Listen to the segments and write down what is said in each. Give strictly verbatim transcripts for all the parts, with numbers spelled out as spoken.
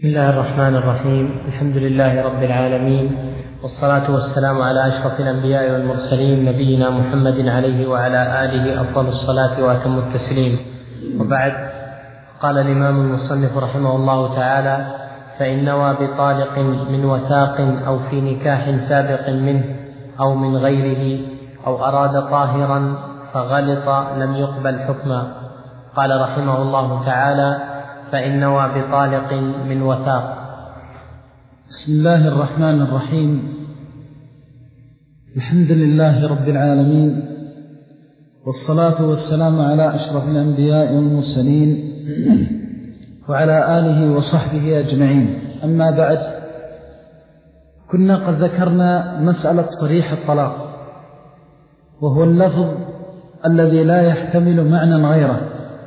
بسم الله الرحمن الرحيم. الحمد لله رب العالمين، والصلاة والسلام على أشرف الأنبياء والمرسلين، نبينا محمد عليه وعلى آله أفضل الصلاة وأتم التسليم. وبعد، قال الإمام المصنف رحمه الله تعالى: فإن نوى بطالق من وثاق أو في نكاح سابق منه أو من غيره أو أراد طاهرا فغلط لم يقبل حكما. قال رحمه الله تعالى: فإن نوى بطالق من وثاق. بسم الله الرحمن الرحيم. الحمد لله رب العالمين، والصلاة والسلام على أشرف الأنبياء والمرسلين وعلى آله وصحبه أجمعين. أما بعد، كنا قد ذكرنا مسألة صريح الطلاق، وهو اللفظ الذي لا يحتمل معنى غيره،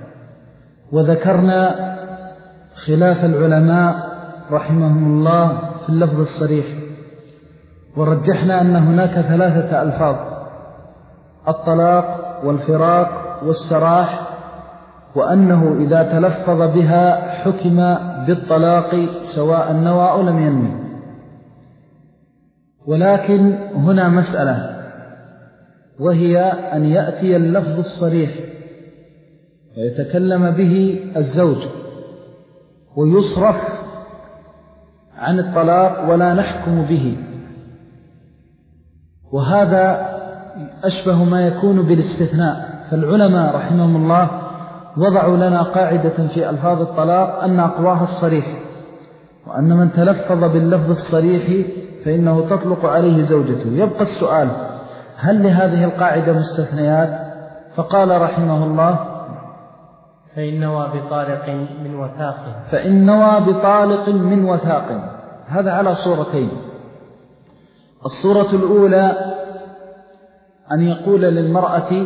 وذكرنا خلاف العلماء رحمهم الله في اللفظ الصريح، ورجحنا أن هناك ثلاثة ألفاظ: الطلاق والفراق والسراح، وأنه إذا تلفظ بها حكم بالطلاق سواء نوى أو لم ينوي. ولكن هنا مسألة، وهي أن يأتي اللفظ الصريح ويتكلم به الزوج ويصرف عن الطلاق ولا نحكم به، وهذا أشبه ما يكون بالاستثناء. فالعلماء رحمهم الله وضعوا لنا قاعدة في ألفاظ الطلاق أن أقواها الصريح، وأن من تلفظ باللفظ الصريح فإنه تطلق عليه زوجته. يبقى السؤال: هل لهذه القاعدة مستثنيات؟ فقال رحمه الله: فإن نوى بطالق من وثاق. فإن نوى بطالق من وثاق، هذا على صورتين. الصورة الأولى أن يقول للمرأة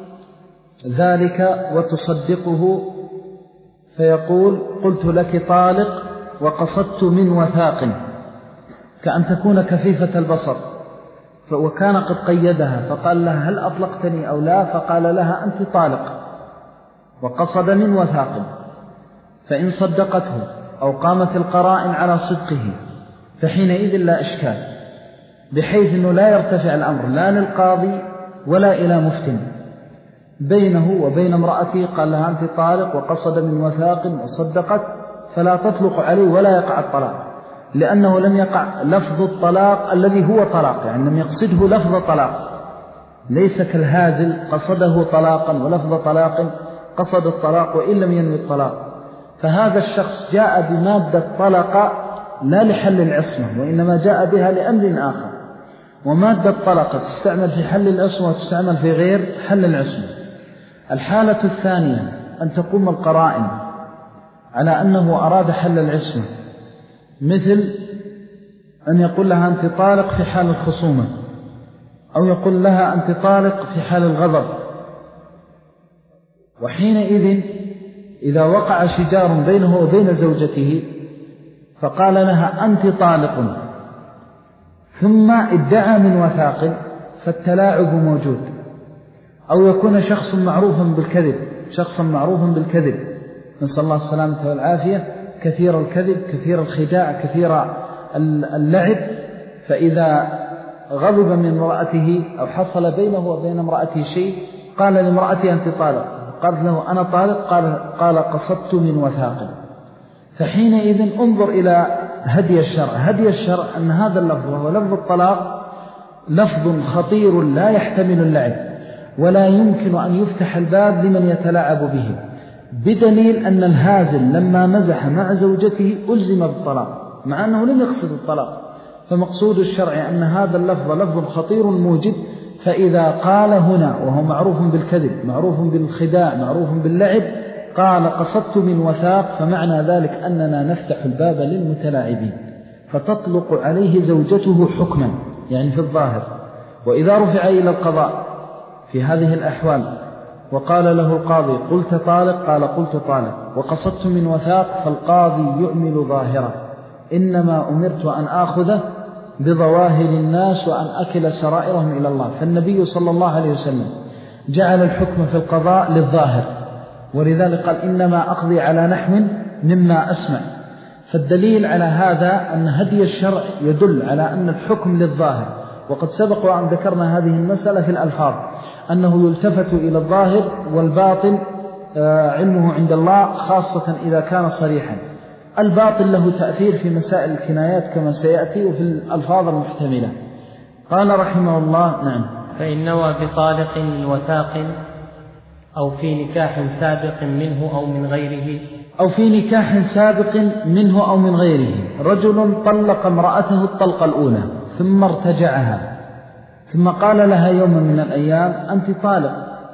ذلك وتصدقه، فيقول: قلت لك طالق وقصدت من وثاق، كأن تكون كفيفة البصر، وكان قد قيدها فقال لها: هل أطلقتني أو لا؟ فقال لها: أنت طالق، وقصد من وثاق. فإن صدقته أو قامت القرائن على صدقه فحينئذ لا إشكال، بحيث أنه لا يرتفع الأمر لا للقاضي ولا إلى مفتن بينه وبين امرأته. قال لها: أنت طالق وقصد من وثاق وصدقت، فلا تطلق عليه ولا يقع الطلاق، لأنه لم يقع لفظ الطلاق الذي هو طلاق، يعني لم يقصده لفظ طلاق، ليس كالهازل قصده طلاقا ولفظ طلاق قصد الطلاق وإن لم ينوي الطلاق. فهذا الشخص جاء بمادة طلق لا لحل العصمة، وإنما جاء بها لأمر آخر. ومادة طلق تستعمل في حل العصمة وتستعمل في غير حل العصمة. الحالة الثانية أن تقوم القرائن على أنه أراد حل العصمة، مثل أن يقول لها: أنت طالق في حال الخصومة، أو يقول لها: أنت طالق في حال الغضب. وحينئذ إذا وقع شجار بينه وبين زوجته فقال لها: أنت طالق، ثم ادعى من وثاق، فالتلاعب موجود. أو يكون شخص معروفا بالكذب، شخصا معروفا بالكذب، نسأل الله السلامة والعافية، كثير الكذب، كثير الخداع، كثير اللعب. فإذا غضب من امرأته أو حصل بينه وبين امرأته شيء قال لامرأته: أنت طالق، قالت له: أنا طالق، قال, قال قصدت من وثاق. فحينئذ انظر إلى هدي الشرع. هدي الشرع أن هذا اللفظ وهو لفظ الطلاق لفظ خطير لا يحتمل اللعب، ولا يمكن أن يفتح الباب لمن يتلاعب به، بدليل أن الهازل لما مزح مع زوجته ألزم بالطلاق مع أنه لم يقصد الطلاق. فمقصود الشرع أن هذا اللفظ لفظ خطير موجب. فإذا قال هنا وهو معروف بالكذب، معروف بالخداع، معروف باللعب، قال: قصدت من وثاق، فمعنى ذلك أننا نفتح الباب للمتلاعبين، فتطلق عليه زوجته حكما، يعني في الظاهر. وإذا رفع إلى القضاء في هذه الأحوال وقال له القاضي: قلت طالق؟ قال: قلت طالق وقصدت من وثاق، فالقاضي يؤمل ظاهرة: إنما أمرت أن آخذه بظواهر الناس وأن أكل سرائرهم إلى الله. فالنبي صلى الله عليه وسلم جعل الحكم في القضاء للظاهر، ولذلك قال: إنما أقضي على نحو مما أسمع. فالدليل على هذا أن هدي الشرع يدل على أن الحكم للظاهر، وقد سبق وأن ذكرنا هذه المسألة في الألفاظ أنه يلتفت إلى الظاهر والباطن علمه عند الله، خاصة إذا كان صريحا. الباطل له تأثير في مسائل الكنايات كما سيأتي وفي الألفاظ المحتملة. قال رحمه الله: نعم. فإن نوى بطالق وثاق أو في نكاح سابق منه أو من غيره أو في نكاح سابق منه أو من غيره. رجل طلق امرأته الطلقة الأولى ثم ارتجعها، ثم قال لها يوم من الأيام: أنت طالق،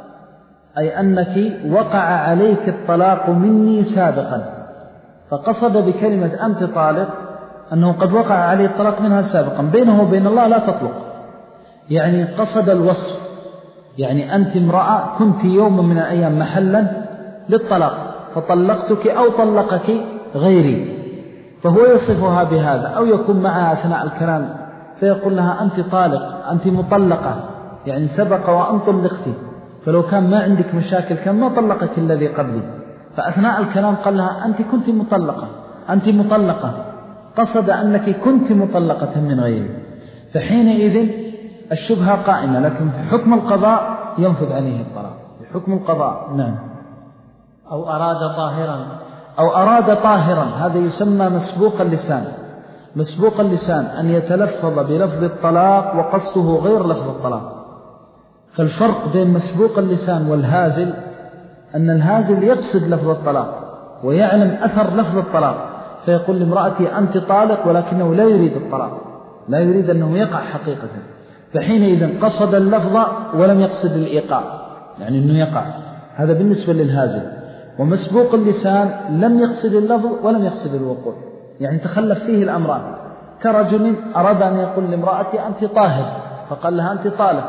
أي أنك وقع عليك الطلاق مني سابقا. فقصد بكلمة أنت طالق أنه قد وقع عليه الطلاق منها سابقا، بينه وبين الله لا تطلق، يعني قصد الوصف، يعني أنت امرأة كنت يوم من الأيام محلا للطلاق فطلقتك أو طلقك غيري، فهو يصفها بهذا. أو يكون معها أثناء الكلام فيقول لها: أنت طالق، أنت مطلقة، يعني سبق وأن طلقت، فلو كان ما عندك مشاكل كان ما طلقك الذي قبلي. فأثناء الكلام قال لها: أنت كنت مطلقة، أنت مطلقة، قصد أنك كنت مطلقة من غيري. فحينئذ الشبهة قائمة، لكن في حكم القضاء ينفذ عليه الطلاق في حكم القضاء. نعم. أو أراد طاهرا أو أراد طاهرا، هذا يسمى مسبوق اللسان. مسبوق اللسان أن يتلفظ بلفظ الطلاق وقصده غير لفظ الطلاق. فالفرق بين مسبوق اللسان والهازل أن الهازل يقصد لفظ الطلاق ويعلم أثر لفظ الطلاق، فيقول لامرأتي أنت طالق، ولكنه لا يريد الطلاق، لا يريد أنه يقع حقيقة. فحينئذ قصد اللفظ ولم يقصد الإيقاع، يعني أنه يقع. هذا بالنسبة للهازل. ومسبوق اللسان لم يقصد اللفظ ولم يقصد الوقوع، يعني تخلف فيه الأمران. كرجل أراد أن يقول لامرأتي أنت طاهر فقال لها أنت طالق.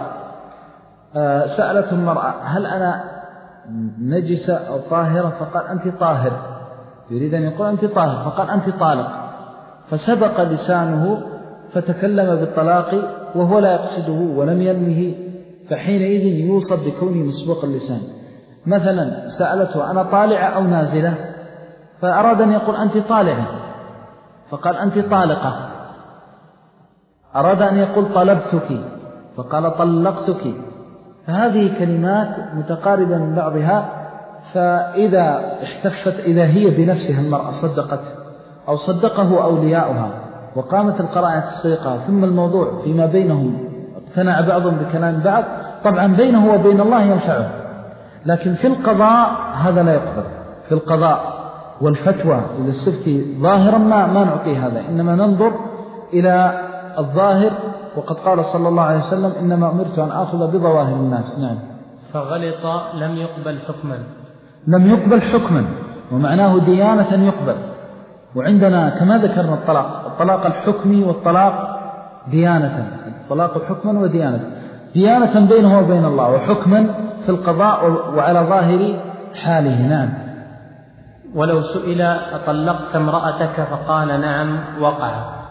آه سألت المرأة: هل أنا نجسة أو طاهرة؟ فقال أنت طاهر. يريد أن يقول أنت طاهر فقال أنت طالق، فسبق لسانه فتكلم بالطلاق وهو لا يقصده ولم ينمه، فحينئذ يوصف بكونه مسبوق اللسان. مثلا سألته: أنا طالعة أو نازلة؟ فأراد أن يقول أنت طالعة فقال أنت طالقة. أراد أن يقول طلبتك فقال طلقتك. فهذه كلمات متقاربة من بعضها، فإذا احتفت إذا هي بنفسها المرأة صدقت أو صدقه أولياؤها وقامت القرائن تسويقها، ثم الموضوع فيما بينهم اقتنع بعضهم بكلام بعض، طبعا بينه وبين الله ينفعه. لكن في القضاء هذا لا يقبل. في القضاء والفتوى إذا استفتي ظاهرا ما, ما نعطي هذا، إنما ننظر إلى الظاهر. وقد قال صلى الله عليه وسلم: إنما أمرت أن آخذ بظواهر الناس. نعم. فغلط لم يقبل حكما. لم يقبل حكما ومعناه ديانة يقبل. وعندنا كما ذكرنا الطلاق، الطلاق الحكمي والطلاق ديانة، الطلاق حكما وديانة. ديانة بينه وبين الله، وحكما في القضاء وعلى ظاهر حاله. نعم. ولو سئل: أطلقت امرأتك؟ فقال: نعم، وقع.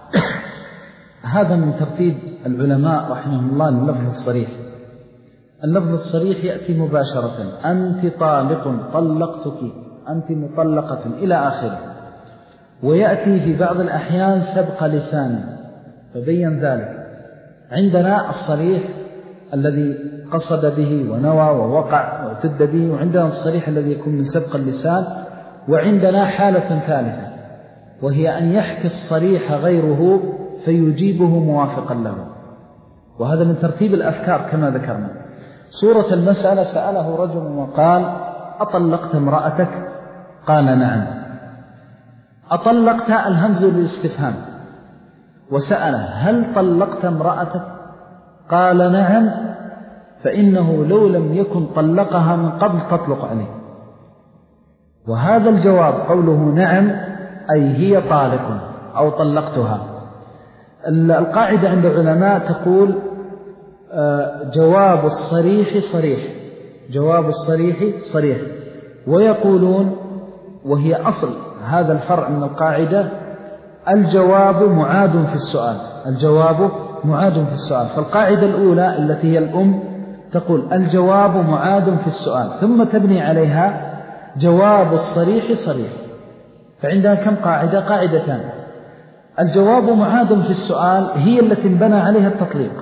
هذا من ترتيب العلماء رحمهم الله لللفظ الصريح. اللفظ الصريح يأتي مباشرة: أنت طالق، طلقتك، أنت مطلقة، إلى آخره. ويأتي في بعض الأحيان سبق لسان فبين ذلك. عندنا الصريح الذي قصد به ونوى ووقع واعتد به، وعندنا الصريح الذي يكون من سبق اللسان. وعندنا حالة ثالثة وهي أن يحكي الصريح غيره فيجيبه موافقا له، وهذا من ترتيب الأفكار كما ذكرنا. صورة المسألة: سأله رجل وقال: أطلقت امرأتك؟ قال: نعم. أطلقت الهمز للاستفهام، وسأله: هل طلقت امرأتك؟ قال: نعم. فإنه لو لم يكن طلقها من قبل تطلق عليه. وهذا الجواب قوله نعم أي هي طالق أو طلقتها. القاعدة عند العلماء تقول: جواب الصريح صريح، جواب الصريح صريح. ويقولون، وهي أصل هذا الفرع من القاعدة: الجواب معاد في السؤال، الجواب معاد في السؤال. فالقاعدة الأولى التي هي الأم تقول: الجواب معاد في السؤال، ثم تبني عليها: جواب الصريح صريح، فعندنا كم قاعدة؟ قاعدتان. الجواب معاد في السؤال هي التي انبنى عليها التطليق،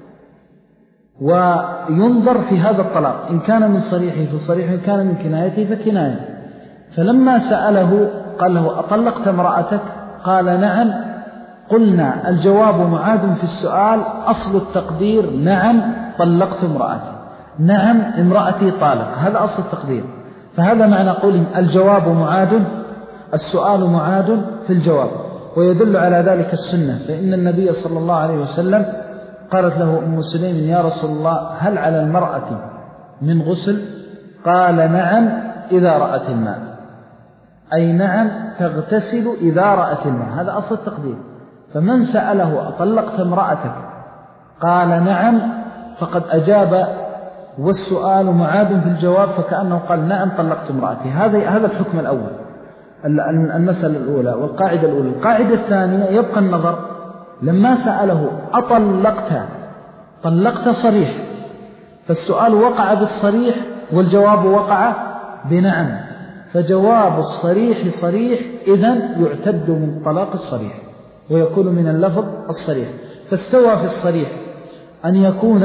وينظر في هذا الطلاق إن كان من صريحه فصريح، إن كان من كنايته فكناية. فلما سأله قال له أطلقت امرأتك؟ قال نعم. قلنا الجواب معاد في السؤال، أصل التقدير نعم طلقت امرأتي، نعم امرأتي طالق، هذا أصل التقدير. فهذا معنى قولهم الجواب معاد، السؤال معاد في الجواب. ويدل على ذلك السنة، فإن النبي صلى الله عليه وسلم قالت له أم سليم يا رسول الله هل على المرأة من غسل؟ قال نعم إذا رأت الماء، أي نعم تغتسل إذا رأت الماء، هذا أصل التقدير. فمن سأله أطلقت امرأتك قال نعم فقد أجاب، والسؤال معاد في الجواب، فكأنه قال نعم طلقت امرأتي. هذا هذا الحكم الأول، المسألة الأولى والقاعدة الأولى. القاعدة الثانية يبقى النظر، لما سأله أطلقت، طلقت صريح، فالسؤال وقع بالصريح والجواب وقع بنعم، فجواب الصريح صريح، إذن يعتد من طلاق الصريح ويكون من اللفظ الصريح. فاستوى في الصريح أن يكون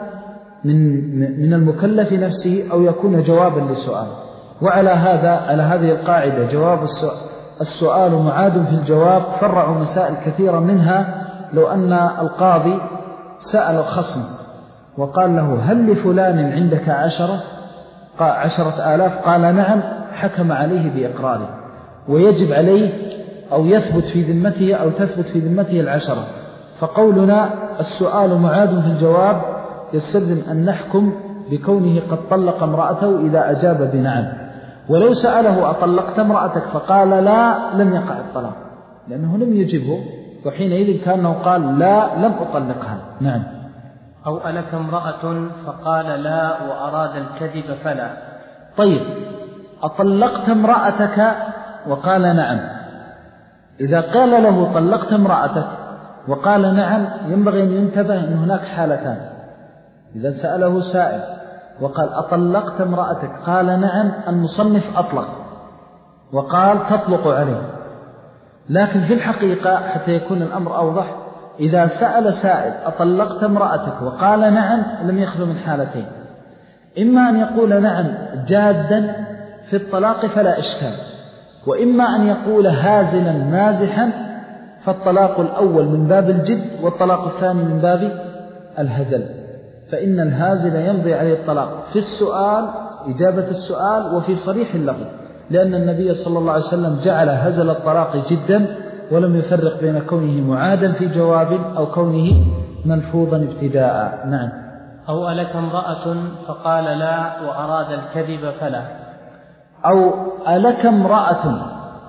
من من المكلف نفسه أو يكون جوابا لسؤال. وعلى هذا على هذه القاعدة جواب السؤال معاد في الجواب فرعوا مسائل كثيرة، منها لو أن القاضي سأل الخصم وقال له هل لفلان عندك عشرة قال عشرة آلاف؟ قال نعم، حكم عليه بإقراره، ويجب عليه أو يثبت في ذمته أو تثبت في ذمته العشرة. فقولنا السؤال معاد في الجواب يستلزم أن نحكم بكونه قد طلق امرأته إذا أجاب بنعم. ولو سأله أطلقت امرأتك فقال لا، لم يقع الطلاق، لأنه لم يجبه، وحينئذ كأنه قال لا لم أطلقها. نعم. أو ألك امرأة فقال لا وأراد الكذب فلا. طيب، أطلقت امرأتك وقال نعم، إذا قال له طلقت امرأتك وقال نعم ينبغي أن ينتبه أن هناك حالتان. إذا سأله سائل وقال أطلقت امرأتك قال نعم، المصنف أطلق وقال تطلق عليه، لكن في الحقيقة حتى يكون الأمر أوضح، إذا سأل سائل أطلقت امرأتك وقال نعم لم يخلو من حالتين، إما أن يقول نعم جادا في الطلاق فلا إشكال، وإما أن يقول هازلا مازحا، فالطلاق الأول من باب الجد والطلاق الثاني من باب الهزل. فإن الهازل يمضي عليه الطلاق في السؤال إجابة السؤال وفي صريح اللفظ، لأن النبي صلى الله عليه وسلم جعل هزل الطلاق جدا ولم يفرق بين كونه معادا في جواب أو كونه منفوضا ابتداء. نعم. أو ألك امرأة فقال لا وأراد الكذب فلا. أو ألك امرأة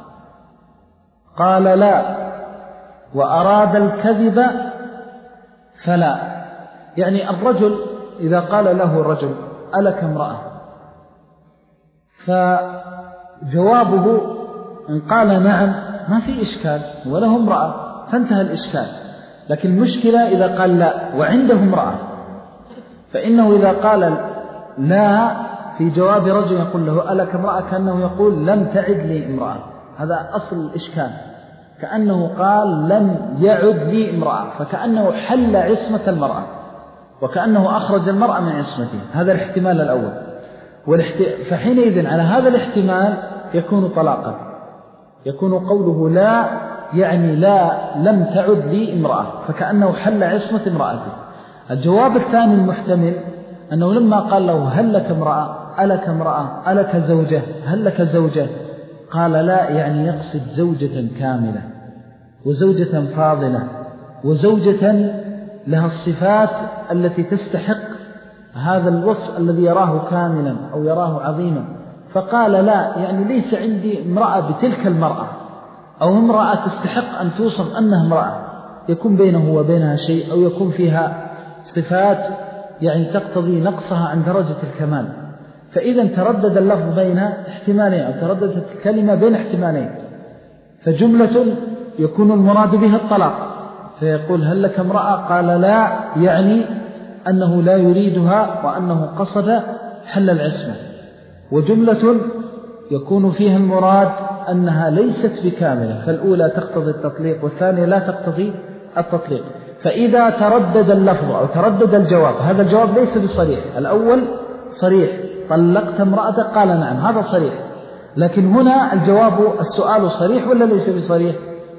قال لا وأراد الكذب فلا. يعني الرجل إذا قال له الرجل ألك امرأة، فجوابه إن قال نعم ما في إشكال وله امرأة فانتهى الإشكال. لكن المشكلة إذا قال لا وعنده امرأة، فإنه إذا قال لا في جواب رجل يقول له ألك امرأة كأنه يقول لم تعد لي امرأة، هذا أصل الإشكال، كأنه قال لم يعد لي امرأة، فكأنه حل عصمة المرأة وكأنه أخرج المرأة من عصمته. هذا الاحتمال الأول. والاحت... فحينئذ على هذا الاحتمال يكون طلاقا، يكون قوله لا يعني لا لم تعد لي امرأة، فكأنه حل عصمة امرأته. الجواب الثاني المحتمل أنه لما قال له هل لك امرأة ألك امرأة ألك زوجة هل لك زوجة، قال لا يعني يقصد زوجة كاملة وزوجة فاضلة وزوجة لها الصفات التي تستحق هذا الوصف الذي يراه كاملا أو يراه عظيما. فقال لا يعني ليس عندي امرأة بتلك المرأة أو امرأة تستحق أن توصف أنها امرأة، يكون بينه وبينها شيء أو يكون فيها صفات يعني تقتضي نقصها عن درجة الكمال. فإذا تردد اللفظ بين احتمالين أو ترددت الكلمة بين احتمالين، فجملة يكون المراد بها الطلاق فيقول هل لك امرأة قال لا يعني أنه لا يريدها وأنه قصد حل العصمة، وجملة يكون فيها المراد أنها ليست بكاملة، فالأولى تقتضي التطليق والثانية لا تقتضي التطليق. فإذا تردد اللفظ أو تردد الجواب، هذا الجواب ليس بصريح. الأول صريح، طلقت امرأتك؟ قال نعم، هذا صريح. لكن هنا الجواب السؤال صريح ولا ليس بصريح؟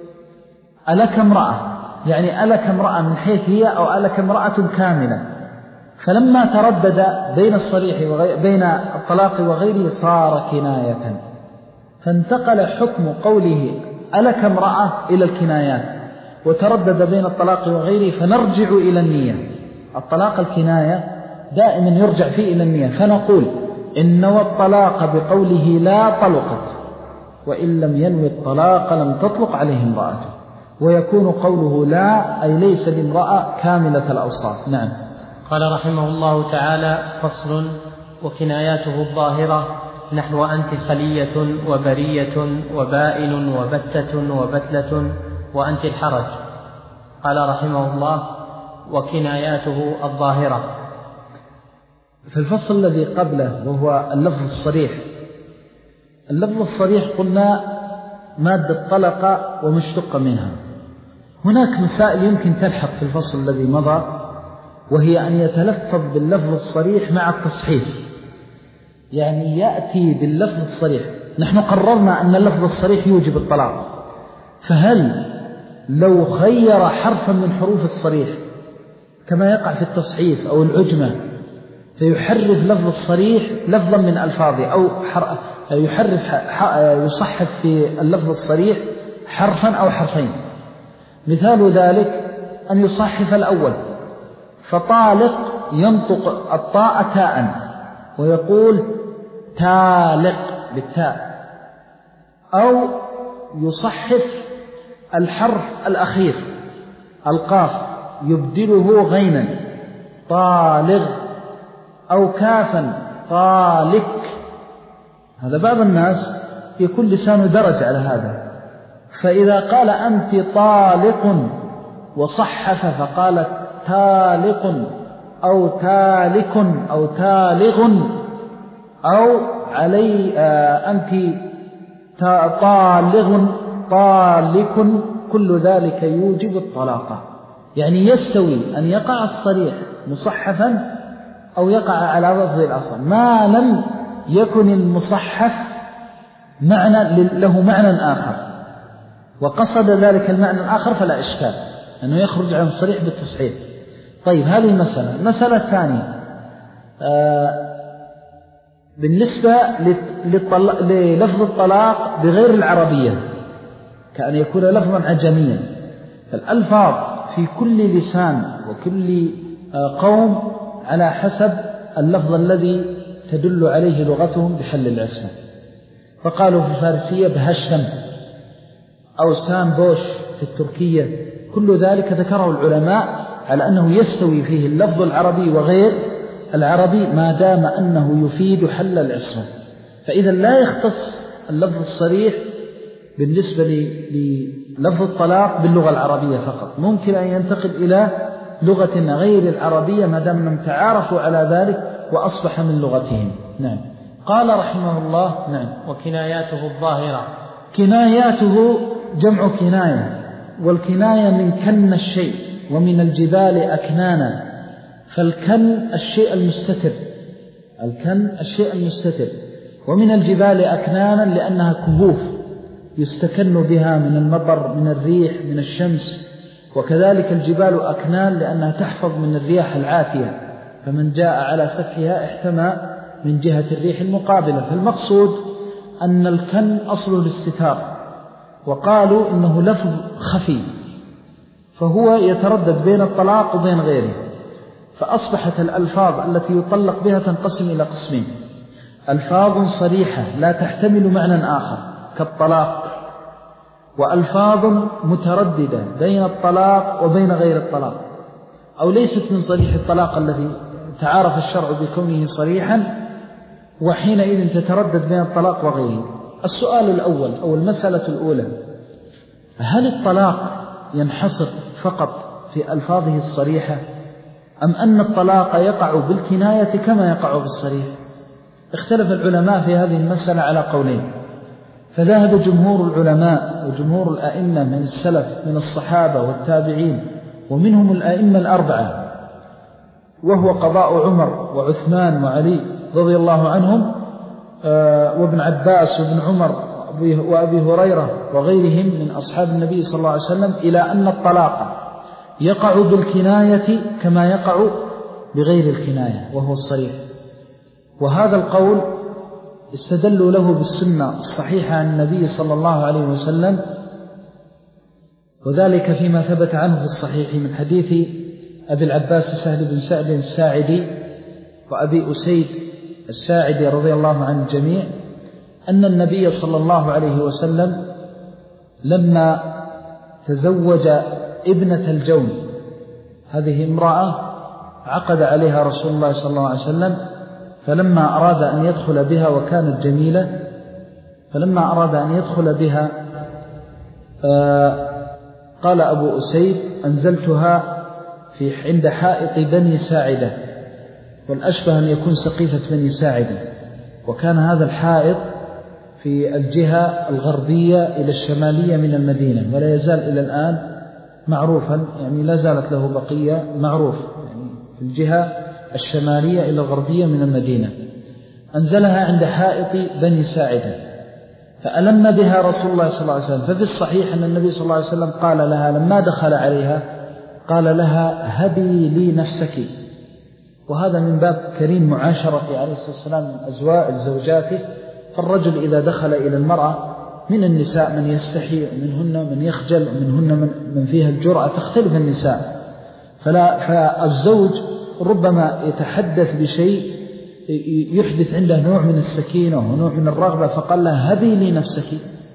ألك امرأة، يعني ألك امرأة من حيث هي أو ألك امرأة كاملة. فلما تردد بين الصريح وغير بين الطلاق وغيره صار كناية، فانتقل حكم قوله ألك امرأة إلى الكنايات، وتردد بين الطلاق وغيره. فنرجع إلى النية. الطلاق الكناية دائما يرجع فيه إلى النية، فنقول إن والطلاق بقوله لا طلقت، وإن لم ينوي الطلاق لم تطلق عليه امرأته، ويكون قوله لا أي ليس لامرأة كاملة الأوصاف. نعم. قال رحمه الله تعالى: فصل: وكناياته الظاهرة نحو أنت خلية وبرية وبائن وبتة وبتلة وأنت الحرج. قال رحمه الله: وكناياته الظاهرة. في الفصل الذي قبله وهو اللفظ الصريح، اللفظ الصريح قلنا مادة طلق ومشتق منها. هناك مسائل يمكن تلحق في الفصل الذي مضى، وهي أن يتلفظ باللفظ الصريح مع التصحيح، يعني يأتي باللفظ الصريح. نحن قررنا أن اللفظ الصريح يوجب الطلاق، فهل لو خير حرفا من حروف الصريح كما يقع في التصحيف أو العجمة فيحرف لفظ الصريح لفظا من ألفاظه، أو يحرف يصحف في اللفظ الصريح حرفا أو حرفين؟ مثال ذلك أن يصحف الأول، فطالق ينطق الطاء تاء ويقول تالق بالتاء، أو يصحف الحرف الأخير القاف يبدله غينا طالغ، أو كافا طالك. هذا بعض الناس يكون لسانه درج على هذا، فإذا قال أنت طالق وصحف فقالت تالق أو تالك أو تالغ، أو علي آه أنت طالغ طالك، كل ذلك يوجب الطلاق. يعني يستوي أن يقع الصريح مصحفا أو يقع على لفظ الأصل، ما لم يكن المصحف معنى له معنى آخر وقصد ذلك المعنى الآخر فلا إشكال أنه يخرج عن الصريح بالتصحيح. طيب، هذه المسألة. المسألة الثانية آه بالنسبة للفظ الطلاق بغير العربية، كأن يكون لفظا عجميا. فالألفاظ في كل لسان وكل قوم على حسب اللفظ الذي تدل عليه لغتهم بحل العصمة. فقالوا في الفارسية بهشتم، أو سام بوش في التركية. كل ذلك ذكره العلماء على أنه يستوي فيه اللفظ العربي وغير العربي ما دام أنه يفيد حل العصمة. فإذا لا يختص اللفظ الصريح بالنسبة للفظ الطلاق باللغة العربية فقط، ممكن أن ينتقل إلى لغة غير العربية ما دام أنهم تعارفوا على ذلك وأصبح من لغتهم. نعم. قال رحمه الله: نعم. وكناياته الظاهرة. كناياته جمع كناية، والكناية من كن الشيء، ومن الجبال أكنانا. فالكن الشيء المستتر، الكن الشيء المستتر، ومن الجبال أكنانا لأنها كهوف يستكن بها من المطر، من الريح، من الشمس. وكذلك الجبال أكنان لأنها تحفظ من الرياح العاتية، فمن جاء على سفحها احتمى من جهة الريح المقابلة. فالمقصود أن الكن أصل الاستتار، وقالوا إنه لفظ خفي فهو يتردد بين الطلاق وبين غيره. فأصبحت الألفاظ التي يطلق بها تنقسم إلى قسمين: ألفاظ صريحة لا تحتمل معنى آخر كالطلاق، وألفاظ مترددة بين الطلاق وبين غير الطلاق، أو ليست من صريح الطلاق الذي تعارف الشرع بكونه صريحا، وحينئذ تتردد بين الطلاق وغيره. السؤال الأول أو المسألة الأولى: هل الطلاق ينحصر فقط في ألفاظه الصريحة، أم أن الطلاق يقع بالكناية كما يقع بالصريح؟ اختلف العلماء في هذه المسألة على قولين. فذهب جمهور العلماء وجمهور الأئمة من السلف من الصحابة والتابعين ومنهم الأئمة الأربعة، وهو قضاء عمر وعثمان وعلي رضي الله عنهم وابن عباس وابن عمر وأبي هريرة وغيرهم من أصحاب النبي صلى الله عليه وسلم، إلى أن الطلاق يقع بالكناية كما يقع بغير الكناية وهو الصريح. وهذا القول استدلوا له بالسنة الصحيحة عن النبي صلى الله عليه وسلم، وذلك فيما ثبت عنه في الصحيح من حديث أبي العباس سهل بن سعد الساعدي وأبي أسيد الساعدي رضي الله عن الجميع، أن النبي صلى الله عليه وسلم لما تزوج ابنة الجون، هذه امرأة عقد عليها رسول الله صلى الله عليه وسلم، فلما أراد أن يدخل بها وكانت جميلة، فلما أراد أن يدخل بها قال أبو أسيد أنزلتها في عند حائط بني ساعدة، والأشبه أن يكون سقيفة بني ساعدة، وكان هذا الحائط في الجهة الغربية إلى الشمالية من المدينة، ولا يزال إلى الآن معروفا، يعني لا زالت له بقية معروف، يعني في الجهة الشمالية إلى الغربية من المدينة. أنزلها عند حائط بني ساعدة، فألم بها رسول الله صلى الله عليه وسلم. ففي الصحيح أن النبي صلى الله عليه وسلم قال لها لما دخل عليها قال لها هبي لي نفسك، وهذا من باب كريم معاشرة عليه الصلاة والسلام من أزواج زوجاته. فالرجل إذا دخل إلى المرأة من النساء من يستحي ومنهن من يخجل ومنهن من فيها الجرأة، تختلف النساء، فلا فالزوج ربما يتحدث بشيء يحدث عنده نوع من السكينة ونوع من الرغبة، فقال لها هبي لي نفسك.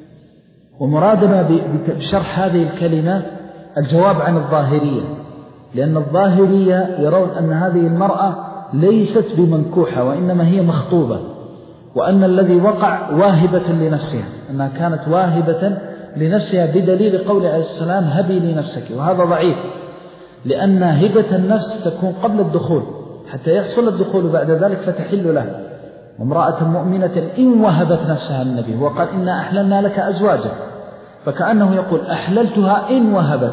ومرادنا بشرح هذه الكلمة الجواب عن الظاهرية، لأن الظاهرية يرون أن هذه المرأة ليست بمنكوحة وإنما هي مخطوبة، وأن الذي وقع واهبة لنفسها، أنها كانت واهبة لنفسها بدليل قول عليه السلام هبي لي نفسك. وهذا ضعيف، لأن هبة النفس تكون قبل الدخول حتى يحصل الدخول بعد ذلك فتحل له. وامرأة مؤمنة إن وهبت نفسها النبي وقال إنا أحللنا لك أزواجا، فكأنه يقول أحللتها إن وهبت.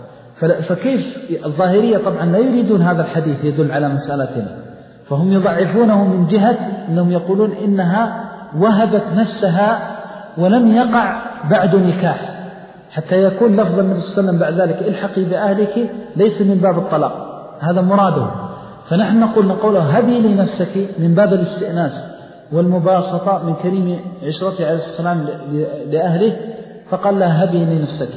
فكيف الظاهرية طبعا لا يريدون هذا الحديث يدل على مسألتنا، فهم يضعفونه من جهة أنهم يقولون إنها وهبت نفسها ولم يقع بعد نكاح، حتى يكون لفظ النبي صلى الله عليه وسلم بعد ذلك الحقي بأهلك ليس من باب الطلاق، هذا مراده. فنحن نقول نقوله هبي لي نفسك من باب الاستئناس والمباسطة من كريم عشرته عليه السلام لأهله، فقال لها هبي لي نفسك.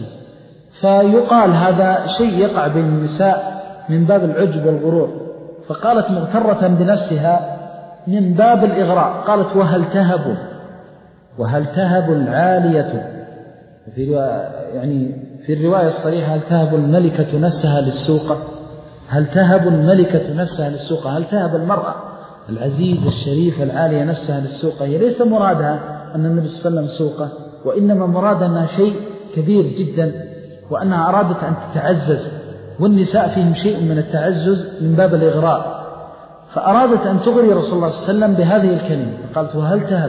فيقال هذا شيء يقع بين النساء من باب العجب والغرور، فقالت مغترة بنفسها من باب الإغراء، قالت وهل تهب وهل تهب العالية، في يعني في الرواية الصريحة هل تهب الملكة نفسها للسوق، هل تهب الملكة نفسها للسوق، هل تهب المرأة العزيزة الشريفة العالية نفسها للسوق. هي ليس مرادها أن النبي صلى الله عليه وسلم سوقه، وإنما مرادها أنها شيء كبير جدا، وأنها أرادت أن تتعزز، والنساء فيهم شيء من التعزز من باب الإغراء، فأرادت أن تغري رسول الله صلى الله عليه وسلم بهذه الكلمة، فقالت وهل تهب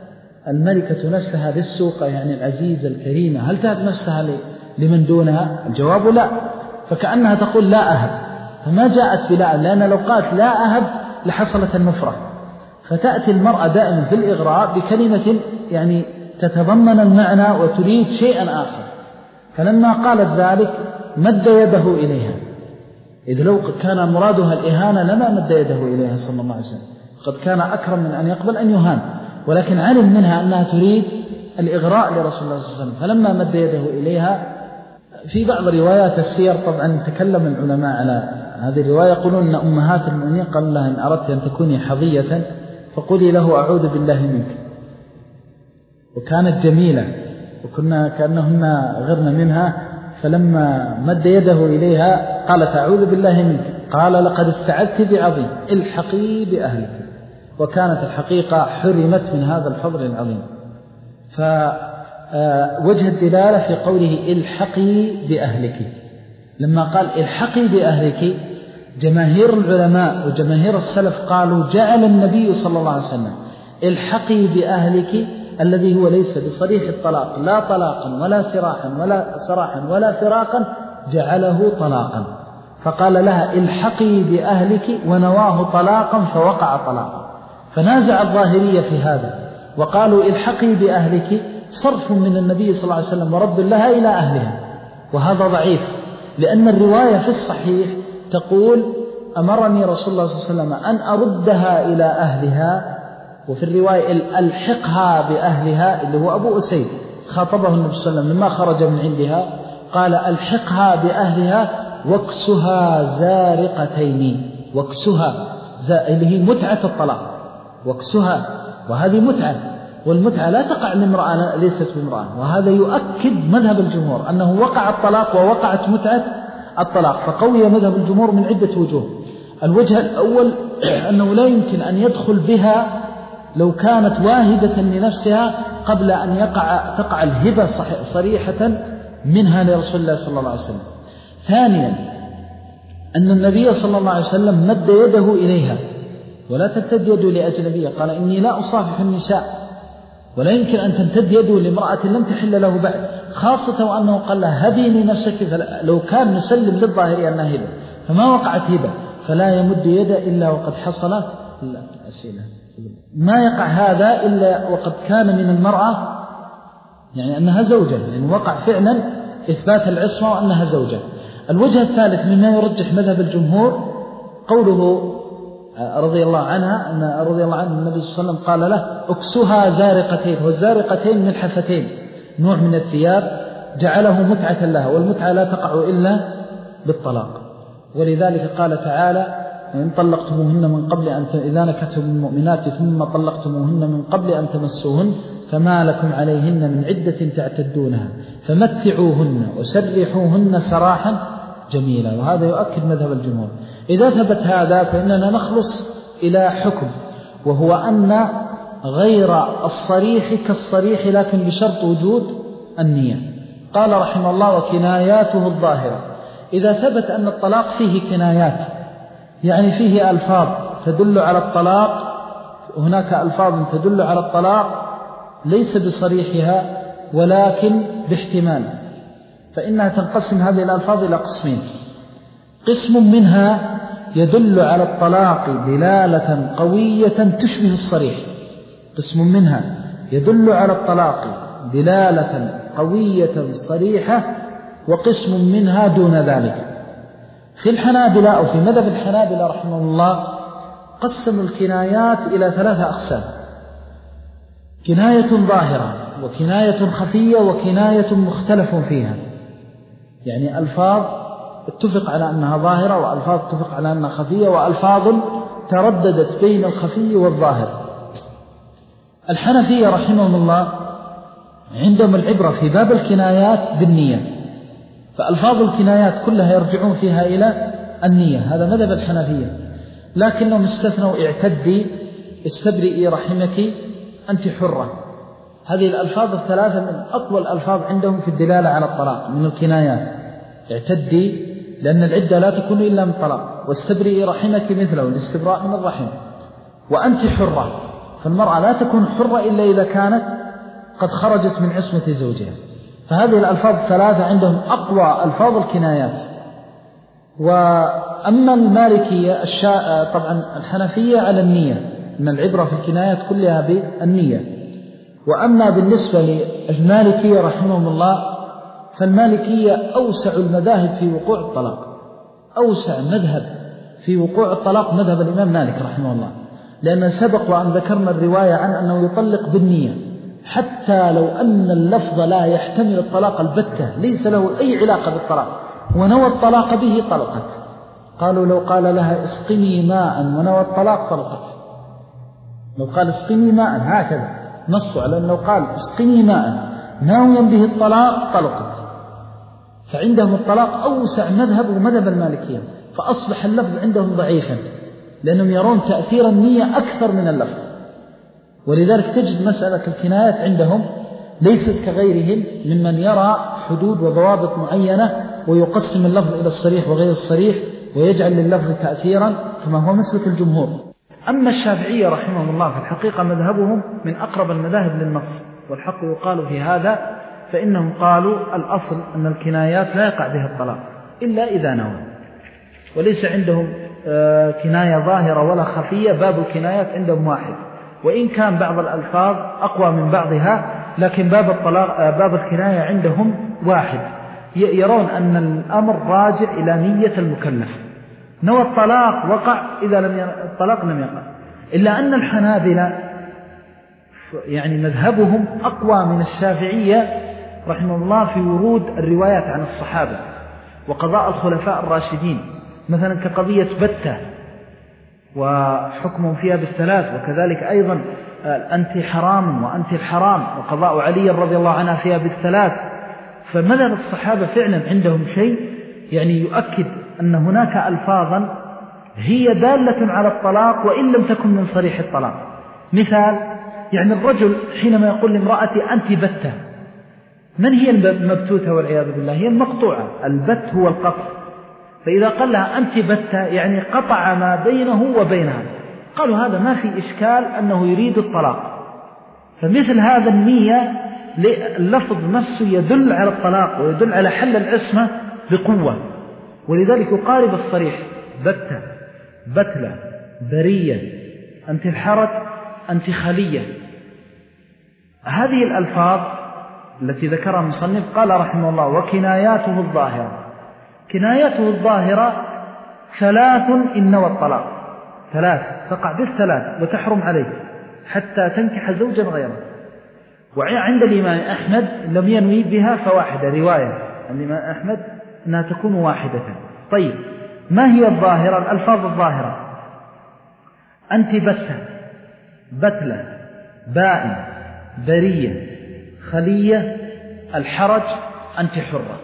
الملكة نفسها للسوق، يعني العزيزة الكريمة، هل تهب نفسها لمن دونها؟ الجواب لا، فكأنها تقول لا أهب، فما جاءت بلا، لأن لو قالت لا أهب لحصلت النفرة. فتأتي المرأة دائما في الإغراء بكلمة يعني تتضمن المعنى وتريد شيئا آخر، فلما قالت ذلك مد يده إليها، إذ لو كان مرادها الإهانة لما مد يده إليها صلى الله عليه وسلم، قد كان أكرم من أن يقبل أن يهان، ولكن علم منها أنها تريد الإغراء لرسول الله صلى الله عليه وسلم، فلما مد يده إليها. في بعض روايات السير طبعا تكلم العلماء على هذه الرواية، يقولون أن أمهات المؤمنين قالوا لها إن أردت أن تكوني حظية فقولي له أعوذ بالله منك، وكانت جميلة وكنا كأنهن غرن منها، فلما مد يده إليها قالت أعوذ بالله منك، قال لقد استعذت بعظيم الحقي بأهلك، وكانت الحقيقة حرمت من هذا الفضل العظيم. فوجه الدلالة في قوله الحقي بأهلك، لما قال الحقي بأهلك جماهير العلماء وجماهير السلف قالوا جعل النبي صلى الله عليه وسلم الحقي بأهلك الذي هو ليس بصريح الطلاق لا طلاقا ولا سراحا ولا سراحا ولا فراقا جعله طلاقا، فقال لها الحقي بأهلك ونواه طلاقا فوقع طلاقا. فنازع الظاهرية في هذا وقالوا الحقي بأهلك صرف من النبي صلى الله عليه وسلم ورد لها إلى أهلها، وهذا ضعيف، لأن الرواية في الصحيح تقول أمرني رسول الله صلى الله عليه وسلم أن أردها إلى أهلها، وفي الرواية ألحقها بأهلها اللي هو أبو أسيد خاطبه النبي صلى الله عليه وسلم لما خرج من عندها، قال ألحقها بأهلها واكسها زارقتين، واكسها اللي هي متعة الطلاق، واكسها، وهذه متعة، والمتعة لا تقع لامرأة ليست بامرأة، وهذا يؤكد مذهب الجمهور أنه وقع الطلاق ووقعت متعة الطلاق، فقوي مذهب الجمهور من عدة وجوه. الوجه الأول أنه لا يمكن أن يدخل بها لو كانت واهدة لنفسها قبل أن يقع تقع الهبة صريحة منها لرسول الله صلى الله عليه وسلم. ثانيا أن النبي صلى الله عليه وسلم مد يده إليها، ولا تمتد يده لأجنبية، قال إني لا أصافح النساء، ولا يمكن أن تمتد يده لامرأة لم تحل له بعد، خاصة وأنه قال لها هبيني نفسك، لو كان نسلم للظاهر أنها هبة فما وقعت هبة، فلا يمد يده إلا وقد حصل الأسئلة، ما يقع هذا إلا وقد كان من المرأة يعني أنها زوجة، يعني وقع فعلا إثبات العصمة وأنها زوجة. الوجه الثالث مما يرجح مذهب الجمهور قوله رضي الله عنها أن رضي الله عنه النبي صلى الله عليه وسلم قال له اكسها زارقتين، والزارقتين ملحفتين نوع من الثياب جعله متعة لها، والمتعة لا تقع إلا بالطلاق، ولذلك قال تعالى إن طلقتموهن من قبل أن إذا نكحتم المؤمنات ثم طلقتموهن من قبل أن تمسوهن فما لكم عليهن من عدة تعتدونها فمتعوهن وسرحوهن سراحا جميلا، وهذا يؤكد مذهب الجمهور. إذا ثبت هذا فإننا نخلص إلى حكم، وهو أن غير الصريح كالصريح لكن بشرط وجود النية. قال رحمه الله وكناياته الظاهرة، إذا ثبت أن الطلاق فيه كنايات يعني فيه ألفاظ تدل على الطلاق، هناك ألفاظ تدل على الطلاق ليس بصريحها ولكن باحتمال، فإنها تنقسم هذه الألفاظ إلى قسمين. قسم منها يدل على الطلاق دلالة قوية تشبه الصريح، قسم منها يدل على الطلاق دلالة قوية صريحة، وقسم منها دون ذلك. في الحنابلة أو في مذهب الحنابلة رحمه الله قسموا الكنايات إلى ثلاثة أقسام: كناية ظاهرة، وكناية خفية، وكناية مختلف فيها، يعني ألفاظ اتفق على أنها ظاهرة، وألفاظ اتفق على أنها خفية، وألفاظ ترددت بين الخفي والظاهر. الحنفية رحمهم الله عندهم العبرة في باب الكنايات بالنية، فألفاظ الكنايات كلها يرجعون فيها إلى النية، هذا مذهب الحنفية، لكنهم استثنوا اعتدي، استبرئي رحمك، أنت حرة. هذه الألفاظ الثلاثة من أقوى الألفاظ عندهم في الدلالة على الطلاق من الكنايات. اعتدي لأن العدة لا تكون إلا من طلاق، واستبرئي رحمك مثله الاستبراء من الرحم، وأنت حرة، فالمرأة لا تكون حرة إلا إذا كانت قد خرجت من عصمة زوجها. فهذه الألفاظ الثلاثة عندهم أقوى ألفاظ الكنايات. وأما المالكية الشاء طبعا الحنفية على النية، إن العبرة في الكنايات كلها بالنية. وأما بالنسبة للمالكية رحمهم الله فالمالكية أوسع المذاهب في وقوع الطلاق، أوسع مذهب في وقوع الطلاق مذهب الإمام مالك رحمه الله، لأن سبق وأن ذكرنا الرواية عن أنه يطلق بالنية حتى لو أن اللفظ لا يحتمل الطلاق البتة، ليس له أي علاقة بالطلاق، ونوى الطلاق به طلقت. قالوا لو قال لها اسقني ماء ونوى الطلاق طلقت، لو قال اسقني ماء هكذا نصوا على أنه قال اسقني ماء ناويا به الطلاق طلقت. فعندهم الطلاق أوسع مذهب ومذهب المالكية، فأصبح اللفظ عندهم ضعيفا لأنهم يرون تأثير النية أكثر من اللفظ. ولذلك تجد مسألة الكنايات عندهم ليست كغيرهم ممن يرى حدود وضوابط معينة ويقسم اللفظ إلى الصريح وغير الصريح ويجعل لللفظ تأثيرا كما هو مسلك الجمهور. أما الشافعية رحمهم الله في الحقيقة مذهبهم من أقرب المذاهب للنص، والحق يقال في هذا، فإنهم قالوا الأصل أن الكنايات لا يقع بها الطلاق إلا إذا نوى، وليس عندهم كناية ظاهرة ولا خفية، باب الكنايات عندهم واحد، وإن كان بعض الألفاظ أقوى من بعضها، لكن باب الطلاق باب الكناية عندهم واحد. يرون أن الأمر راجع إلى نية المكلف، نوى الطلاق وقع، إذا لم ي... الطلاق لم يقع. إلا أن الحنابلة يعني مذهبهم أقوى من الشافعية رحمه الله في ورود الروايات عن الصحابة وقضاء الخلفاء الراشدين، مثلا كقضية بتة وحكم فيها بالثلاث، وكذلك أيضا أنت حرام وأنت الحرام، وقضاء علي رضي الله عنها فيها بالثلاث. فمذهب الصحابة فعلا عندهم شيء يعني يؤكد أن هناك ألفاظا هي دالة على الطلاق وإن لم تكن من صريح الطلاق. مثال، يعني الرجل حينما يقول لامرأتي أنت بتة، من هي المبتوتة والعياذ بالله؟ هي المقطوعة. البت هو القطع، فإذا قال لها أنت بتة يعني قطع ما بينه وبينها، قالوا هذا ما في إشكال أنه يريد الطلاق. فمثل هذا النية اللفظ نفسه يدل على الطلاق ويدل على حل العصمة بقوة، ولذلك يقارب الصريح: بتة، بتلة، برية، أنت الحرج، أنت خلية. هذه الألفاظ التي ذكرها المصنف قال رحمه الله: وكناياته الظاهرة. كناياته الظاهرة ثلاث إن نوى الطلاق، ثلاث تقع بالثلاث وتحرم عليه حتى تنكح زوجا غيره. وعند الإمام أحمد لم ينوي بها فواحدة، رواية عند الإمام أحمد أنها تكون واحدة. طيب، ما هي الظاهرة؟ الألفاظ الظاهرة: أنت بتة، بتلة، بائن، برية، خلية، الحرج، أنت حرة.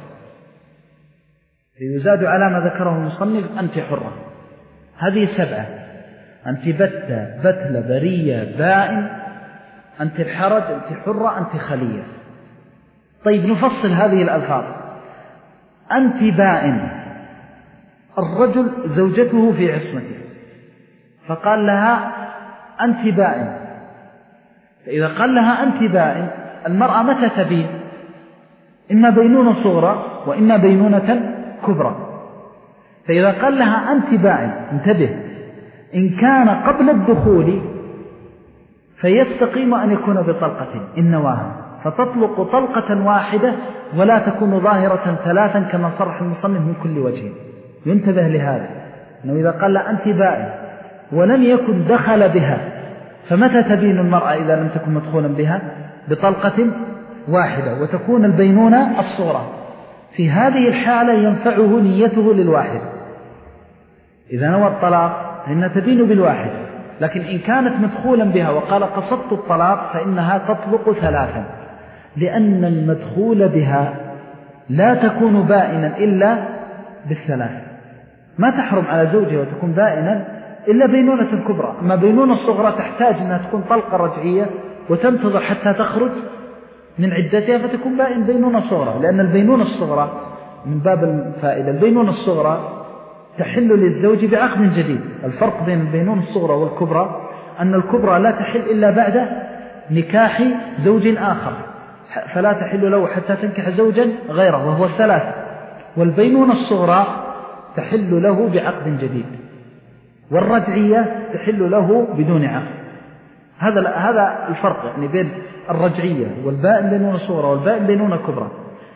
يزاد على ما ذكره المصنف أنت حرة. هذه سبعة: أنت بتة، بتلة، برية، بائن، أنت الحرج، أنت حرة، أنت خلية. طيب، نفصل هذه الألفاظ. أنت بائن، الرجل زوجته في عصمته فقال لها أنت بائن، فإذا قال لها أنت بائن، المرأة متى تبين؟ إما بينونة صغرى وإما بينونة كبرى. فإذا قال لها أنت بائن، انتبه، إن كان قبل الدخول فيستقيم أن يكون بطلقة إن نواها، فتطلق طلقة واحدة ولا تكون ظاهرة ثلاثا كما صرح المصنف من كل وجه. ينتبه لهذا، أنه إذا قال لها أنت بائن ولم يكن دخل بها، فمتى تبين المرأة إذا لم تكن مدخولا بها؟ بطلقة واحدة، وتكون البينونة الصغرى. في هذه الحالة ينفعه نيته للواحد. إذا نوى الطلاق فإنها تبين بالواحد، لكن إن كانت مدخولا بها وقال قصدت الطلاق فإنها تطلق ثلاثا، لأن المدخول بها لا تكون بائنا إلا بالثلاث. ما تحرم على زوجها وتكون بائنا إلا بينونة كبرى. أما بينونة الصغرى تحتاج أنها تكون طلقة رجعية وتنتظر حتى تخرج من عدتها فتكون بائن بينونة صغرى، لأن البينونة الصغرى من باب الفائدة، البينونة الصغرى تحل للزوج بعقد جديد. الفرق بين البينونة الصغرى والكبرى أن الكبرى لا تحل إلا بعد نكاح زوج آخر، فلا تحل له حتى تنكح زوجا غيره وهو الثلاثة، والبينونة الصغرى تحل له بعقد جديد، والرجعية تحل له بدون عقد. هذا هذا الفرق يعني بين الرجعية والبائن بينونة صغرى والبائن بينونة كبرى.